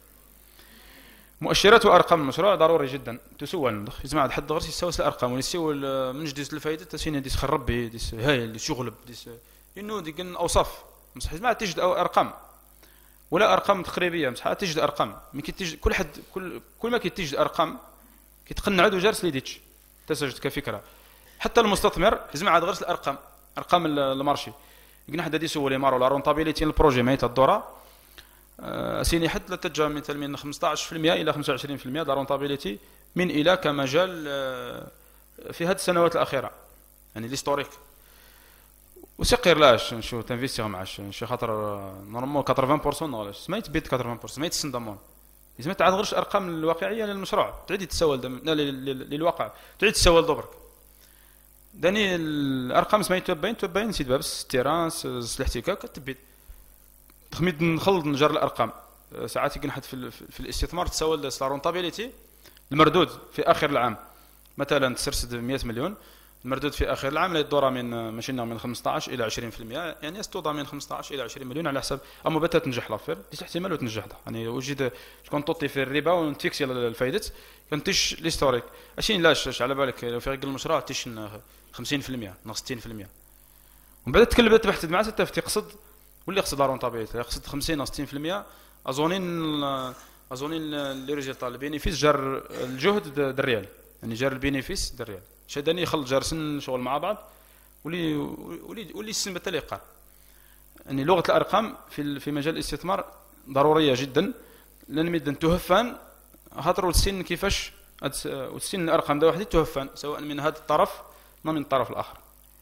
مؤشرات وارقام المشروع ضروري جدا تسول يسمع حد غير يسوس الارقام ويسول من جديد الفائده تسين ديس خرب ديس هايل ديس يغلب ديس انه ديك الاوصاف بصح ما تجد ارقام ولا ارقام تقريبيه، بصح تجد ارقام. ملي كتجد كل حد كل كل ما كتجد ارقام كيتقنع عاد جالس لي ديتش تسجد كفكره. حتى المستثمر يجمع عاد غير الارقام، ارقام المارشي. قلنا حدا دي سولي مارو لا رونتابيليتي البروجي ما الدوره سيني حد لا تتجا مثلا من خمسطاش بالمئة الى خمسة وعشرين بالمئة د رونتابيليتي من الى كمجال في هذه السنوات الاخيره، يعني ليستوريك. وسقير لاش نشوف تنفيستيغ معاش شي خاطر نورمال ثمانين بالمئة نغلاش سميت بيت ثمانين بالمئة سميت السندمون لازم تعاد غير الارقام الواقعيه للمشروع تعيد تسوى للواقع تعيد تسوى لدبرك. داني الارقام سميت تبين تبين نسيت بس التيرانس الاحتكاك تبيت تخميد نخلط نجر الارقام. ساعات يكون حد في, في الاستثمار تسوى لا رونتابيليتي المردود في اخر العام مثلا تسرسد مئة مليون، المردود في اخر العام لا يدور من ماشي من خمسطاش الى عشرين بالمئة، يعني استوضع من خمسطاش الى عشرين مليون على حسب اما بتا تنجح لافير ديس احتمال وتنجح يعني وجد تكون توطي في الربا ونتيكسي الفايدت كنتش ليستوريك اشين لاش على بالك لو في المشروع تيش خمسين بالمئة ناقص ستين بالمئة ومن بعد تكلم تبحث مع ستة تقصد واللي يقصد رونتابيليتي يقصد خمسين او ستين بالمئة اظنين اظنين لي ريزولطا البينيفيس جار الجهد الريال، يعني جار البينيفيس الريال شادني يخلط جارسن شغل مع بعض ولي ولي ولي السن بالتالي يقار. يعني لغه الارقام في في مجال الاستثمار ضروريه جدا لان ميدن تهفان خاطر السن كيفاش والسن الارقام دا وحدي تهفان سواء من هذا الطرف ما من الطرف الاخر.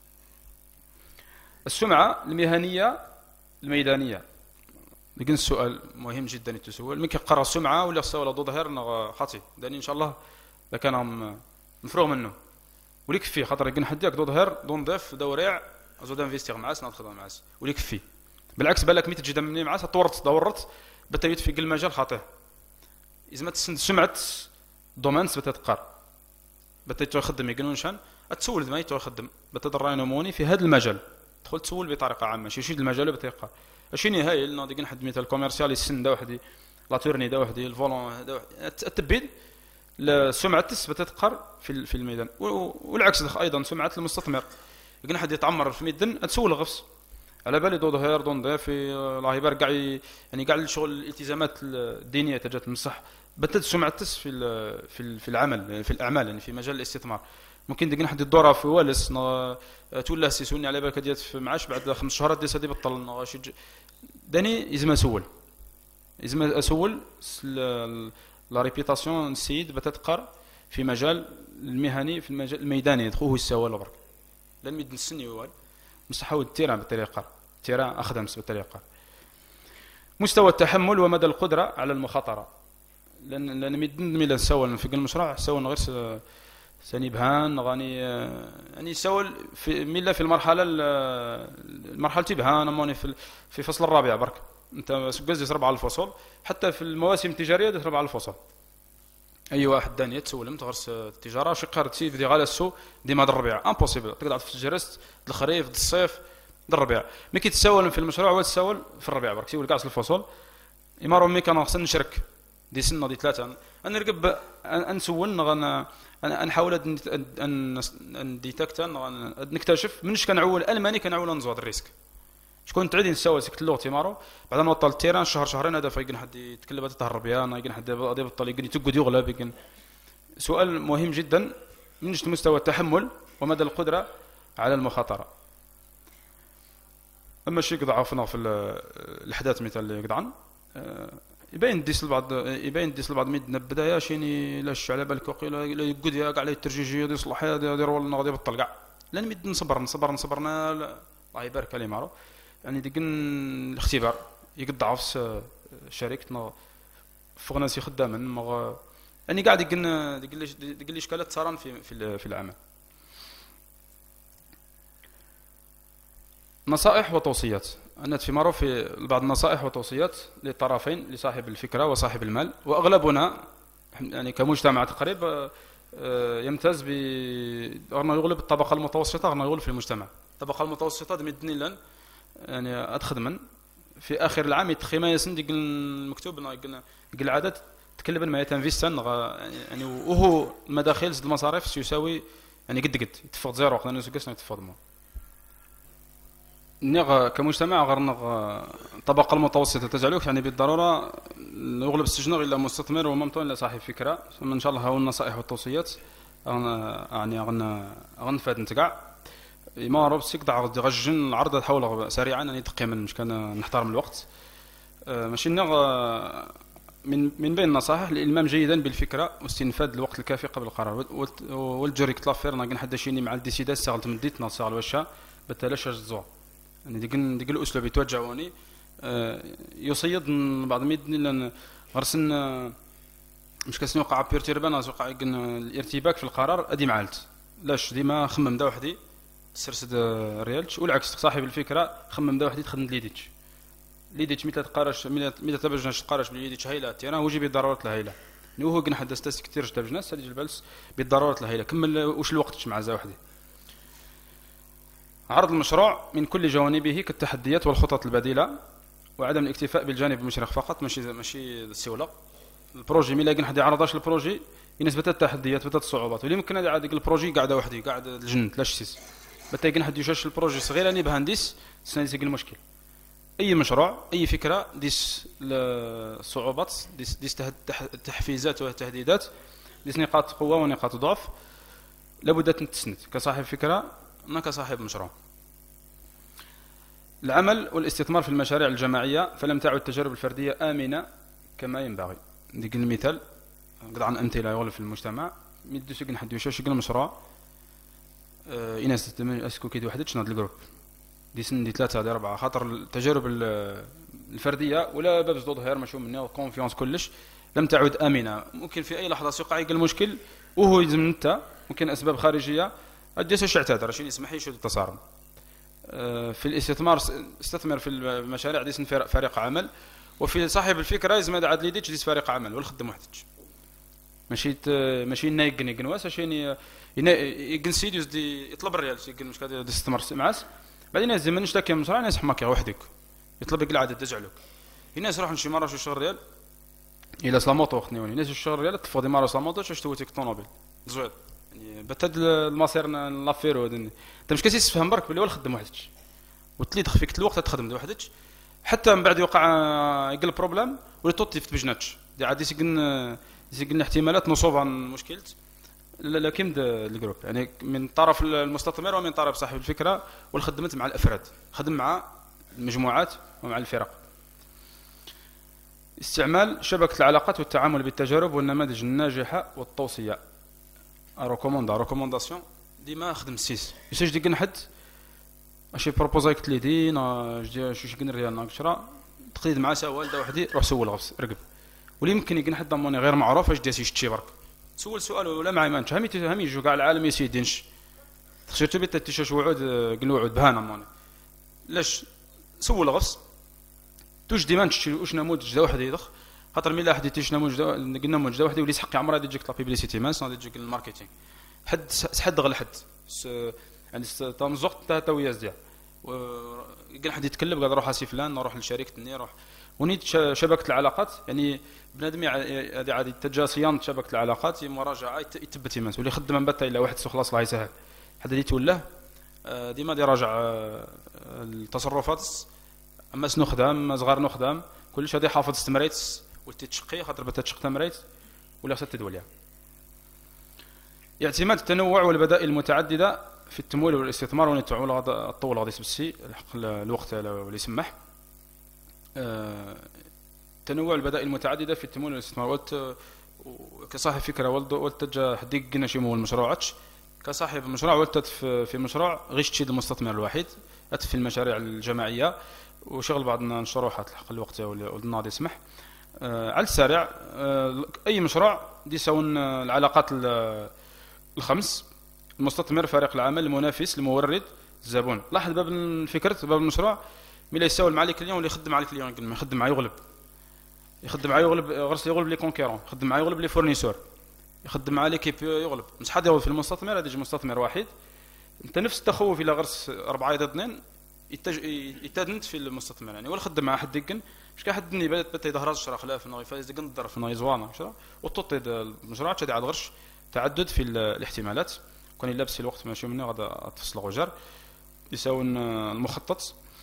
السمعه المهنيه الميدانيه لكن السؤال مهم جدا يتسول ملي كيقرا السمعه ولا خصها ولا ضد ظهر خاطي داني ان شاء الله اذا كان مفروغ منه وليك فيه خاطر يكون حداك دو ظهر دو نضيف دوريع زود انفيستيغ معاس ناخذ معاس وليك فيه. بالعكس بالك مي تجي مني معاس طورت دورت بتيت في كل مجال خاطئ اذا ما تسند سمعه دومانس بتتقار بتيت تخدم يقولون شان تسول ما يتخدم بتضرين موني في هذا المجال تدخل تسول بطريقه عامه شي شي المجال بطريقه اشيني هاي ناضي كن حد مثال كوميرسيال السن دا وحدي لا تورني دا وحدي الفولون دا التبيد السمعه تثبت تقر في في الميدان والعكس ايضا سمعه المستثمر يكون حد يتعمر في الميدان تسول غفص على بالي دو ظهير دون ضيف في الله يبارك كاع يعني كاع الشغل الالتزامات الدينيه تجات المصح بتت سمعه تس في في في العمل في الاعمال يعني في مجال الاستثمار ممكن ديك حد الدوره في والس تولى سيسوني على بالك ديت في معاش بعد خمس شهور دي سدي بطل شي داني لازم اسول لازم اسول لا ريبيتاسيون السيد بتتقر في مجال المهني في المجال الميداني يدخوه السوا برك لان ميد نسني هو مستحاول التيران بالطريقه التيران اخدم بالطريقه. مستوى التحمل ومدى القدره على المخاطره لان لان ميد ميلا سوا في المشروع سوا غير ثاني بهان غاني يعني سوا في ميلا في المرحله المرحله بهان موني في في فصل الرابع برك انت قصدي ربع الفصول حتى في المواسم التجاريه دير ربع الفصول اي واحد داني تسولم تغرس التجاره شي قارتي بدي غالا السوق ديما د الربيع امبوسيبل تقعد في الجرست الخريف د الصيف د الربيع ملي كيتساول في المشروع هو تساول في الربيع برك تيقول كاع الفصول امارو مي كان خصنا نشرك دي سنه دي ثلاثه انا نرقب نسول انا نحاول ان نديتكت نكتشف منش كنعول الماني كنعول نزود الريسك شكون تعدي نساوي سكت اللغه تيمارو بعد نوطل التيران شهر شهرين هذا فيقن حد يتكلم تهرب يانا يقن حد يبطل يقن يتقد يغلب يقن. سؤال مهم جدا من مستوى التحمل ومدى القدره على المخاطره. اما شيء ضعفنا في الاحداث مثل اللي قطعن يبين ديس البعض يبين ديس البعض ميد بدايه شيني لاش على بالك وقيل يقد يا كاع لي الترجيجيه ديال الصلاح هذا دير ولا غادي يبطل كاع لان ميد نصبر نصبر نصبرنا الله يبارك عليه معروف يعني ديك الاختبار يقد ضعف شركتنا فوق ناس خدامين ما يعني قاعد يقول ديك ديك الاشكالات صارن في في في العمل. نصائح وتوصيات أن في مرة في بعض النصائح وتوصيات للطرفين لصاحب الفكرة وصاحب المال وأغلبنا يعني كمجتمع تقريبا يمتاز ب أنه يغلب الطبقة المتوسطة أنه يغلب في المجتمع. الطبقة المتوسطة دمدني لن يعني أتخدمن في آخر العام يتخيما يسن ديك المكتوب يقول العادات تكلم ما يتنفيستن يعني وهو المداخيل زد المصاريف يساوي يعني قد قد يتفق زيرو خلينا نسقسنا يتفق مو نغ كمجتمع غير نغ الطبقة المتوسطة تجعلوك يعني بالضرورة يغلب السجن إلا مستثمر وممتون إلا صاحب فكرة. ثم إن شاء الله هاو النصائح والتوصيات يعني غن غنفاد نتقع ما راه بس يقطع غجن العرض حاول سريعا اني دقيقه من مش كان نحترم الوقت. ماشي نغ من من بين النصائح الالمام جيدا بالفكره واستنفاد الوقت الكافي قبل القرار والجوريك تلافير ناقن حدا شيني مع الديسيداس استغلت مديت نصار وشا بتلاش الزو يعني ديك ديك الاسلوب يتوجعوني يصيد بعض ميدني لان غرسن مش كاسن يوقع بيرتيربان وقع الارتباك في القرار ادي معالت لاش ديما خمم دا وحدي سرسد ريالش والعكس صاحب الفكره خمم دا وحدي تخدم ليديتش ليديتش متى تقارش متى تبجناش تقارش بليديتش هايله تيرا وجي بالضروره الهايله ني هو كن حدا ستاس كثير تبجناس هذه البلس بالضروره الهايله كمل واش الوقت مع زا وحدي. عرض المشروع من كل جوانبه كالتحديات والخطط البديله وعدم الاكتفاء بالجانب المشرق فقط ماشي ماشي السيوله. البروجي ملي كان حد يعرضاش البروجي ينسبة التحديات بتا الصعوبات واللي يمكن هذا ديك البروجي قاعده وحدي قاعد الجنت لاش سيس بتا كان حد يشاش البروجي صغير اني بهندس سنيس المشكل. اي مشروع اي فكره ديس الصعوبات ديس ديس التحفيزات والتهديدات ديس نقاط قوه ونقاط ضعف لابد تستند كصاحب فكره ما كصاحب مشروع. العمل والاستثمار في المشاريع الجماعيه فلم تعد التجارب الفرديه امنه كما ينبغي. ديك المثال قطع عن امثله يغلب في المجتمع ميدوش كن حد يشاش كن مشروع أه يناس اسكو كيدو وحدك شنو هاد الجروب دي سن دي ثلاثه دي اربعه خاطر التجارب الفرديه ولا باب ضد غير مشو مني كونفيونس كلش لم تعد امنه. ممكن في اي لحظه يوقع يلقى المشكل وهو يلزم انت ممكن اسباب خارجيه اديش اعتذر شي يسمح يشد التصارم. أه في الاستثمار استثمر في المشاريع دي سن فريق عمل وفي صاحب الفكره لازم هذا عاد ليديتش ديس فريق عمل ولا خدم وحدك ماشي ماشي نايقن يقنواس عشان يقن سيديوس دي يطلب الريال يقن مش قادر يستثمر معاس بعدين لازم من نشتكي مشروع ناس حماك وحدك يطلب لك العدد تجعلك الناس راح نمشي مره شو شهر ريال الى سلاموطو وختني وني ناس الشهر ريال تفضي مره سلاموطو شفتو تيك طونوبيل زويد يعني بتد المصير لافيرو انت مش كاسيس تفهم برك بلي ولا خدم وحدك وتلي فيك الوقت تخدم وحدك حتى من بعد يوقع يقل بروبليم ولا توطي في بجناتش دي عادي يقن يقن احتمالات نصوب عن مشكلت لكن الجروب يعني من طرف المستثمر ومن طرف صاحب الفكره والخدمت مع الافراد خدم مع المجموعات ومع الفرق. استعمال شبكه العلاقات والتعامل بالتجارب والنماذج الناجحه والتوصيه ريكوموندا ريكومونداسيون ديما خدم السيس يسجل ديك حد اشي بروبوزاي قلت لي دينا جدي شو شكن ريال ناقشرا تقيد مع سوال دا وحدي روح سول غفص رقب واللي يمكن يقن حد ضموني غير معروف اش داس يشتي برك سول سؤال ولا مع مانش همي همي جو كاع العالم يسيدينش خشيتو بيت تشاش وعود قل وعود بهانا موني لاش سول غفص توش ديما نشتي واش نموذج دا وحدي يدخ خاطر ملي واحد يتيش نموذج دا قلنا نموذج دا وحدي واللي يسحق عمره يجيك لا بيبليسيتي ماس غادي يجيك الماركتينغ حد حد غل حد يعني تنزقت انت توياز ديال يقول حد يتكلم قال روح اسي فلان نروح لشركتني نروح ونيت شبكه العلاقات يعني بنادم هذه عادي تجا صيانه شبكه العلاقات مراجعه يثبت يمس واللي خدم من بتا الا واحد سو خلاص الله يسهل حد اللي تولاه ديما يراجع التصرفات اما شنو خدام صغار نخدم كلش هذه حافظ استمريت وتتشقي خاطر بتا تشق تمريت ولا خصها تدوليها. اعتماد التنوع والبدائل المتعدده في التمويل والاستثمار ونتعول غدا الطول غادي يسبسي الوقت اللي يسمح. أه تنوع البدائل المتعدده في التمويل والاستثمار ولت كصاحب فكره ولد ولت حديق قلنا شي مول مشروعاتش كصاحب مشروع ولت في مشروع غيش تشيد المستثمر الوحيد في المشاريع الجماعيه وشغل بعض الشروحات الحق الوقت والناضي يسمح. أه على السريع أه اي مشروع دي يساون العلاقات الخمس المستثمر فريق العمل المنافس المورد الزبون. لاحظ باب الفكره باب المشروع ملي يساول مع الكليون واللي يخدم مع الكليون ما يخدم معاه يغلب يخدم معاه يغلب غرس يغلب لي كونكيرون يخدم معاه يغلب لي فورنيسور يخدم مع ليكيب يغلب مش حد يغلب في المستثمر هذا يجي مستثمر واحد انت نفس التخوف الى غرس اربعه ضد اثنين يتدنت في المستثمر يعني ولا خدم مع حد يقن مش كاع حد ني بدات بدا يظهر شرا خلاف انه يفاز يقن الظرف انه يزوانا شرا وتطي المشروعات هذه على غرش تعدد في الاحتمالات كون لابس في الوقت ماشي منه غادا تفصل غجر يساون المخطط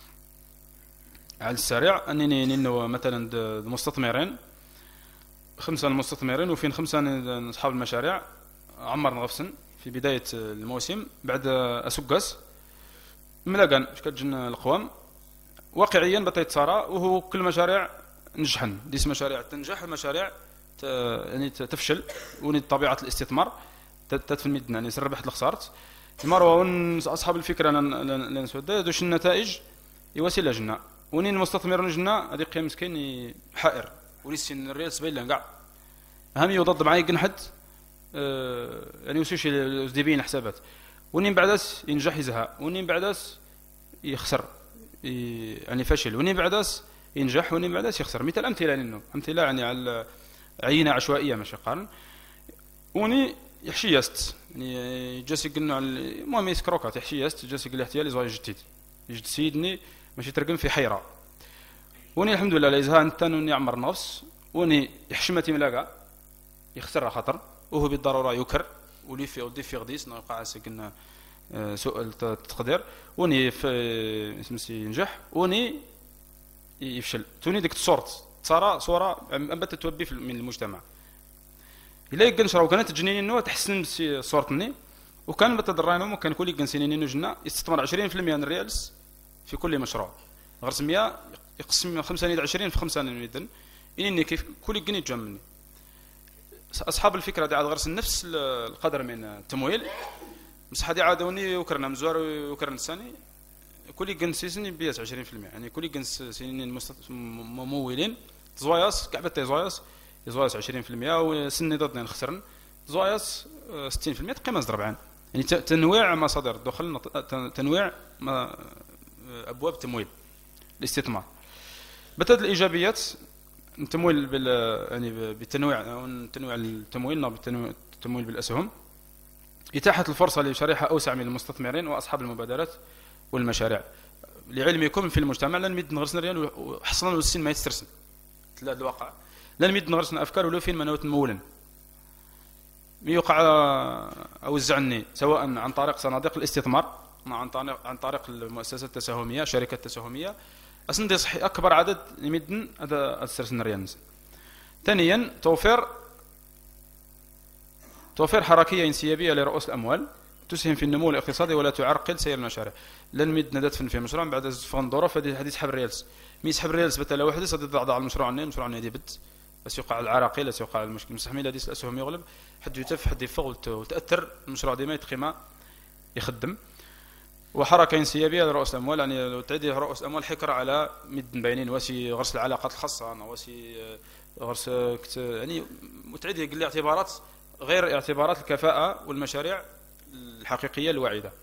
على السريع انني نينو مثلا المستثمرين خمسه المستثمرين وفين خمسه اصحاب المشاريع عمر نغفسن في بدايه الموسم بعد اسوقاس ملاقان اش كتجن القوام واقعيا بطيت تصارى وهو كل مشاريع نجحن ديس مشاريع تنجح مشاريع يعني تفشل وني طبيعه الاستثمار تتفنيد يعني ربحت الخسارت المروه اصحاب الفكره لان سودا دوش النتائج يواسي لجنه ونين المستثمرون جنا هذه قيم مسكين حائر وليسين الريال سبيل لان كاع اهم يضد معايا قنحد أه يعني وسوش ديبين حسابات ونين بعداس ينجح يزهق ونين بعداس يخسر يعني فشل ونين بعداس ينجح ونين بعداس يخسر مثل امثله لانه امثله يعني على عينه عشوائيه ماشي قارن وني يحشي يست يعني جالس قلنا على المهم يسكروكات يحشي يست جالس يقول احتيال زواج جديد يجد سيدني ماشي ترقم في حيره وني الحمد لله لا يزها انت وني عمر نفس وني يحشمتي ملاقا يخسر خطر وهو بالضروره يكر ولي في ودي في غديس نوقع قلنا سوء التقدير وني في اسمسي ينجح وني يفشل توني ديك الصورت صار صوره انبت توبي من المجتمع الا يقنشرا وكانت تجنيني نو تحسن صورتني وكان بتدرانو وكان كل يقنسيني نو جنا يستثمر عشرين بالمئة من الريالز في كل مشروع غرس مية يقسم خمسة نيد عشرين في خمسة نيدن اني كيف كل يقني جمني اصحاب الفكره دي عاد غرس نفس القدر من التمويل مسح دي عادوني وكرنا مزوار وكرنا الثاني كل يقنسيني بياس عشرين بالمئة يعني كل يقنسيني ممولين زواياس كعبه زواياس زواياس عشرين بالمئة وسني ضدنا نخسرن زواياس ستين بالمئة قيمه ربعان يعني تنويع مصادر الدخل تنويع ابواب التمويل الاستثمار بتد الايجابيات التمويل بال يعني بالتنويع تنويع التمويل بالتمويل بالاسهم اتاحه الفرصه لشريحه اوسع من المستثمرين واصحاب المبادرات والمشاريع لعلمكم في المجتمع لن ميد نغرسنا ريال وحصلنا السن ما يسترسن لا الواقع لن ميد نغرسنا افكار ولو فين منوت مولا يوقع اوزعني سواء عن طريق صناديق الاستثمار عن طريق عن طريق المؤسسات التساهميه شركات التساهميه اصلا صحي اكبر عدد يمدن هذا السرسن ريال. ثانيا توفير توفير حركيه انسيابيه لرؤوس الاموال تسهم في النمو الاقتصادي ولا تعرقل سير المشاريع لن ميد ندفن في مشروع بعد فندوره فدي حديث حب ريالز مي يسحب ريالز بتلا واحد صد ضعضع المشروع عندنا المشروع عندنا بد بس يوقع العراقيل بس يوقع المشكل مستحمل هذه الاسهم يغلب حد يتف حد يفغ وتاثر المشروع ديما يتقيمه يخدم وحركه انسيابيه لرؤوس الاموال يعني لو تعدي رؤوس الاموال حكر على مد مبينين واسي غرس العلاقات الخاصه انا واسي غرس يعني متعدي قال لي اعتبارات غير اعتبارات الكفاءه والمشاريع الحقيقيه الواعده.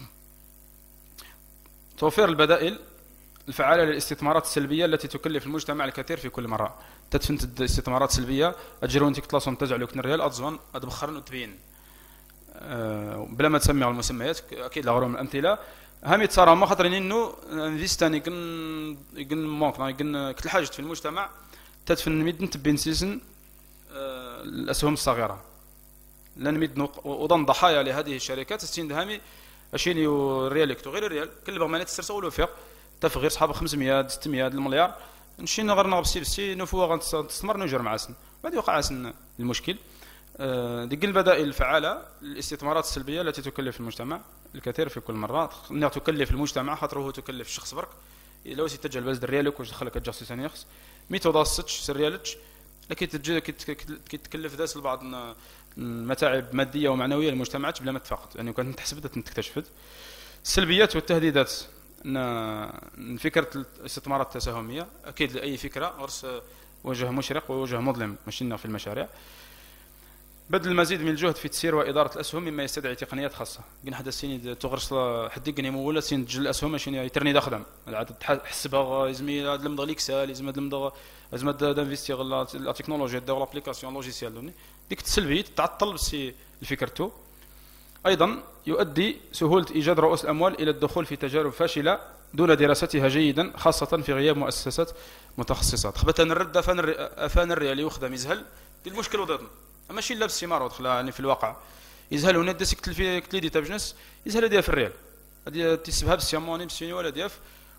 توفير البدائل الفعالة للاستثمارات السلبية التي تكلف المجتمع الكثير في كل مرة تدفنت استثمارات سلبية أجرون تكتلاصون تجعل كن الريال أتزون أدبخرن وتبين أه بلا ما تسمع المسميات أكيد لغرهم الأمثلة هم يتصارى ما خاطرين إنه انفيستان يكن يكن مونك يكن كل حاجة في المجتمع تدفن ميدن تبين سيسن أه الأسهم الصغيرة لأن ميدن وضن ضحايا لهذه الشركات ستين دهامي أشين يو ريال يكتو غير الريال كل بغمانات تسترسوا الوفاق تفغير صحاب خمسمية ستمية المليار نشينا غير نغب سي بسي نفوا غنستثمر نجر مع سن بعد يوقع سن المشكل أه ديك البدائل الفعاله للاستثمارات السلبيه التي تكلف المجتمع الكثير في كل مره انها تكلف المجتمع خاطره تكلف الشخص برك لو سي تجعل باز ريالك واش دخلك جاستي ثانيخس ميتو داستش سريالتش لكن تجي كتكلف داس البعض المتاعب ماديه ومعنويه للمجتمعات بلا ما تفقد يعني كنت تحسب تكتشفت السلبيات والتهديدات ان فكره الاستثمارات التساهميه اكيد لاي فكره غرس وجه مشرق ووجه مظلم ماشينا في المشاريع بذل المزيد من الجهد في تسيير واداره الاسهم مما يستدعي تقنيات خاصه كاين حدا السين تغرس حد يقني ولا سين تجل الاسهم ماشي يترني داخدم عاد تحسبها لازم هذا المضغ ليكسال لازم هذا المضغ لازم دانفيستيغ لا تكنولوجيا دير لابليكاسيون لوجيسيال دوني ديك السلبيه تعطل بس الفكرته. ايضا يؤدي سهوله ايجاد رؤوس الاموال الى الدخول في تجارب فاشله دون دراستها جيدا خاصه في غياب مؤسسات متخصصات خبت نرد افان افان الريال يخدم يزهل دي المشكل وضعنا ماشي لا بالسمار ودخل يعني في الواقع يزهل هنا دسك في كليدي تاع بجنس يزهل ديال في الريال هذه تسبها بالسيموني بالسيني ولا دياف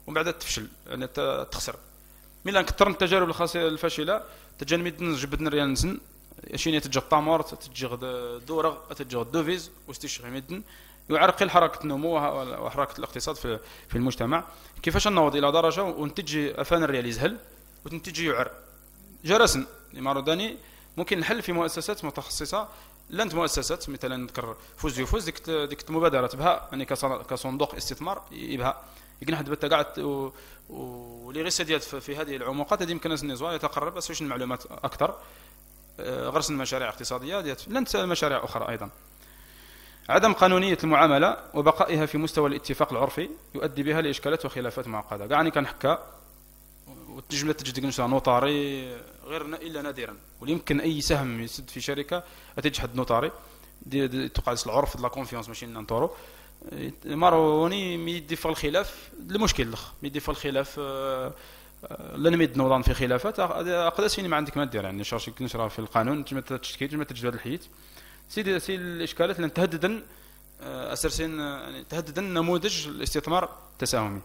ومن بعد تفشل يعني تخسر. ملي نكثر التجارب الفاشله تجنب نجبد ريال نسن شيني تجي الطامور تجي دورغ تجي دوفيز واستشغل مدن يعرقل حركه النمو وحركه الاقتصاد في في المجتمع. كيفاش نوض الى درجه ونتجي افان الريال يزهل وتنتجي يعر جرسن الماروداني ممكن الحل في مؤسسات متخصصه لانت مؤسسات مثلا نذكر فوز يفوز ديك ديك المبادره بها يعني كصندوق استثمار يبها يقنح دابا قاعد ولي غير سديات في هذه العموقات هذه يمكن النزوه يتقرب بس واش المعلومات اكثر غرس المشاريع اقتصاديه ديال لانت مشاريع اخرى ايضا. عدم قانونيه المعامله وبقائها في مستوى الاتفاق العرفي يؤدي بها لاشكالات وخلافات معقده. كاعني كنحكى والتجمله تجد نشرا نوطاري غير الا نادرا واللي يمكن اي سهم يسد في شركه تجحد نوطاري دي, دي تقعد العرف لا كونفيونس ماشي ننطرو ماروني ميدي في الخلاف المشكل الاخ ميدي في الخلاف لا نمد نوضان في خلافات اقدا سيني ما عندك ما دير يعني شارشي نشرا في القانون تجمع تشكي تجمع تجد هذا الحيت سيدي سي الاشكالات اللي تهددا اسرسين يعني تهددا نموذج الاستثمار التساهمي.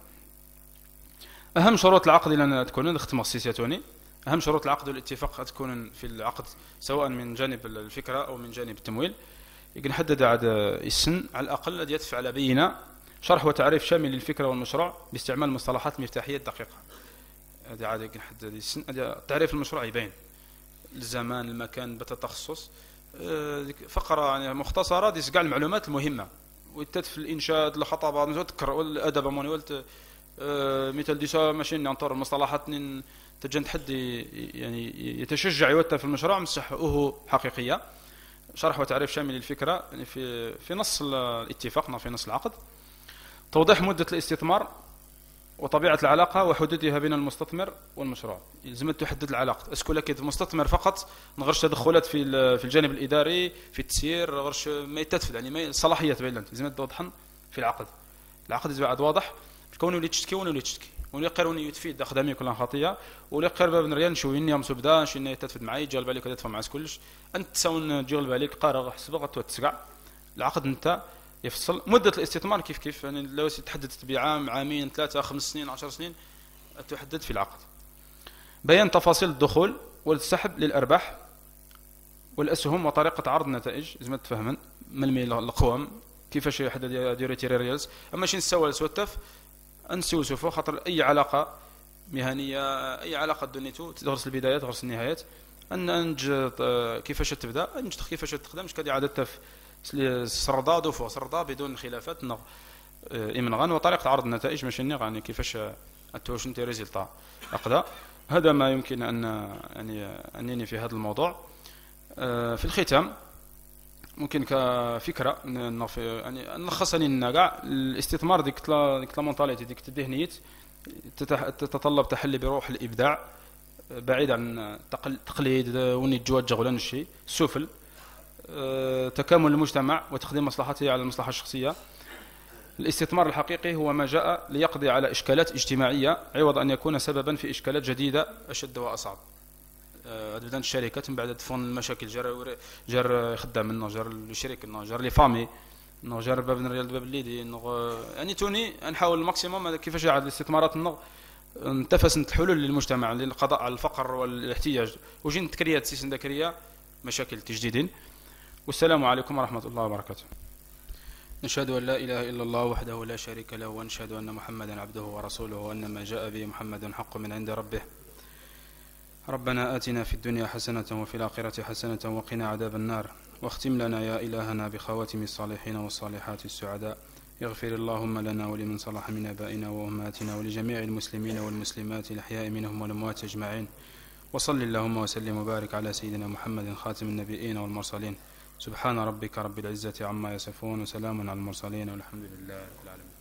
اهم شروط العقد اللي تكون نختم السيسياتوني اهم شروط العقد والاتفاق تكون في العقد سواء من جانب الفكره او من جانب التمويل نحدد عاد السن على الاقل الذي يدفع على بينه شرح وتعريف شامل للفكره والمشروع باستعمال المصطلحات المفتاحيه الدقيقه. هذه عاد نحدد السن تعريف المشروع يبين الزمان المكان بالتخصص فقره يعني مختصره ديس كاع المعلومات المهمه ويتت في الانشاء الخطابات نذكر والادب موني ولت مثل ديسا ماشي ننطر المصطلحات تجن حد يعني يتشجع يوتا في المشروع مسحه حقيقيه. شرح وتعريف شامل للفكره يعني في في نص الاتفاق في نص العقد. توضيح مده الاستثمار وطبيعه العلاقه وحدودها بين المستثمر والمشروع. يلزم تحدد العلاقه اسكو لك المستثمر فقط نغرش تدخلات في في الجانب الاداري في التسيير غرش ما يتدفل يعني ما الصلاحيات بين لازم توضحن في العقد. العقد يبقى واضح كون ولي تشتكي ولا تشتكي ولي قروني يتفيد خدامي كلها خطيه ولي قرب بن ريال نشوي اني امس بدا شي اني تتفد معايا جال بالك تدفع مع كلش انت تساون جيل بالك قارغ حسب غتوتسقع العقد انت يفصل مده الاستثمار كيف كيف يعني لو تحددت بعام عامين ثلاثه خمس سنين عشر سنين تحدد في العقد. بيان تفاصيل الدخول والسحب للارباح والاسهم وطريقه عرض النتائج لازم تفهمن ملمي القوام كيفاش يحدد ديري تيريالز اما شي نسوى سوتف انسيو سوفو خاطر اي علاقه مهنيه اي علاقه دنيتو تدرس البدايات تدرس النهايات ان انج كيفاش تبدا انج كيفاش تخدم مش كدي عاده في سردا دوفو سردا بدون خلافات نغ امن غان وطريقه عرض النتائج ماشي نغ يعني كيفاش اتوش انت ريزلتا اقدا. هذا ما يمكن ان يعني انني في هذا الموضوع. في الختام ممكن كفكره يعني نلخص لنا كاع الاستثمار ديك ديك لا مونطاليتي ديك الذهنيات تتطلب تحلي بروح الابداع بعيد عن التقليد وني جواج ولا شيء سفل تكامل المجتمع وتقديم مصلحته على المصلحه الشخصيه. الاستثمار الحقيقي هو ما جاء ليقضي على اشكالات اجتماعيه عوض ان يكون سببا في اشكالات جديده اشد واصعب. بدات الشركات من بعد تفون المشاكل جار جار خدام منه جار الشريك انه جار لي فامي انه جار باب الريال باب الليدي انه يعني توني نحاول الماكسيموم كيفاش عاد الاستثمارات انه انتفسنت الحلول للمجتمع للقضاء على الفقر والاحتياج وجين تكريات سيسن ذكريه مشاكل تجديد. والسلام عليكم ورحمه الله وبركاته. نشهد ان لا اله الا الله وحده لا شريك له ونشهد ان محمدا عبده ورسوله وان ما جاء به محمد حق من عند ربه. ربنا آتنا في الدنيا حسنة وفي الآخرة حسنة وقنا عذاب النار واختم لنا يا إلهنا بخواتم الصالحين والصالحات السعداء. اغفر اللهم لنا ولمن صلح من آبائنا وأمهاتنا ولجميع المسلمين والمسلمات الأحياء منهم والأموات أجمعين. وصل اللهم وسلم وبارك على سيدنا محمد خاتم النبيين والمرسلين. سبحان ربك رب العزة عما يصفون وسلام على المرسلين والحمد لله رب العالمين.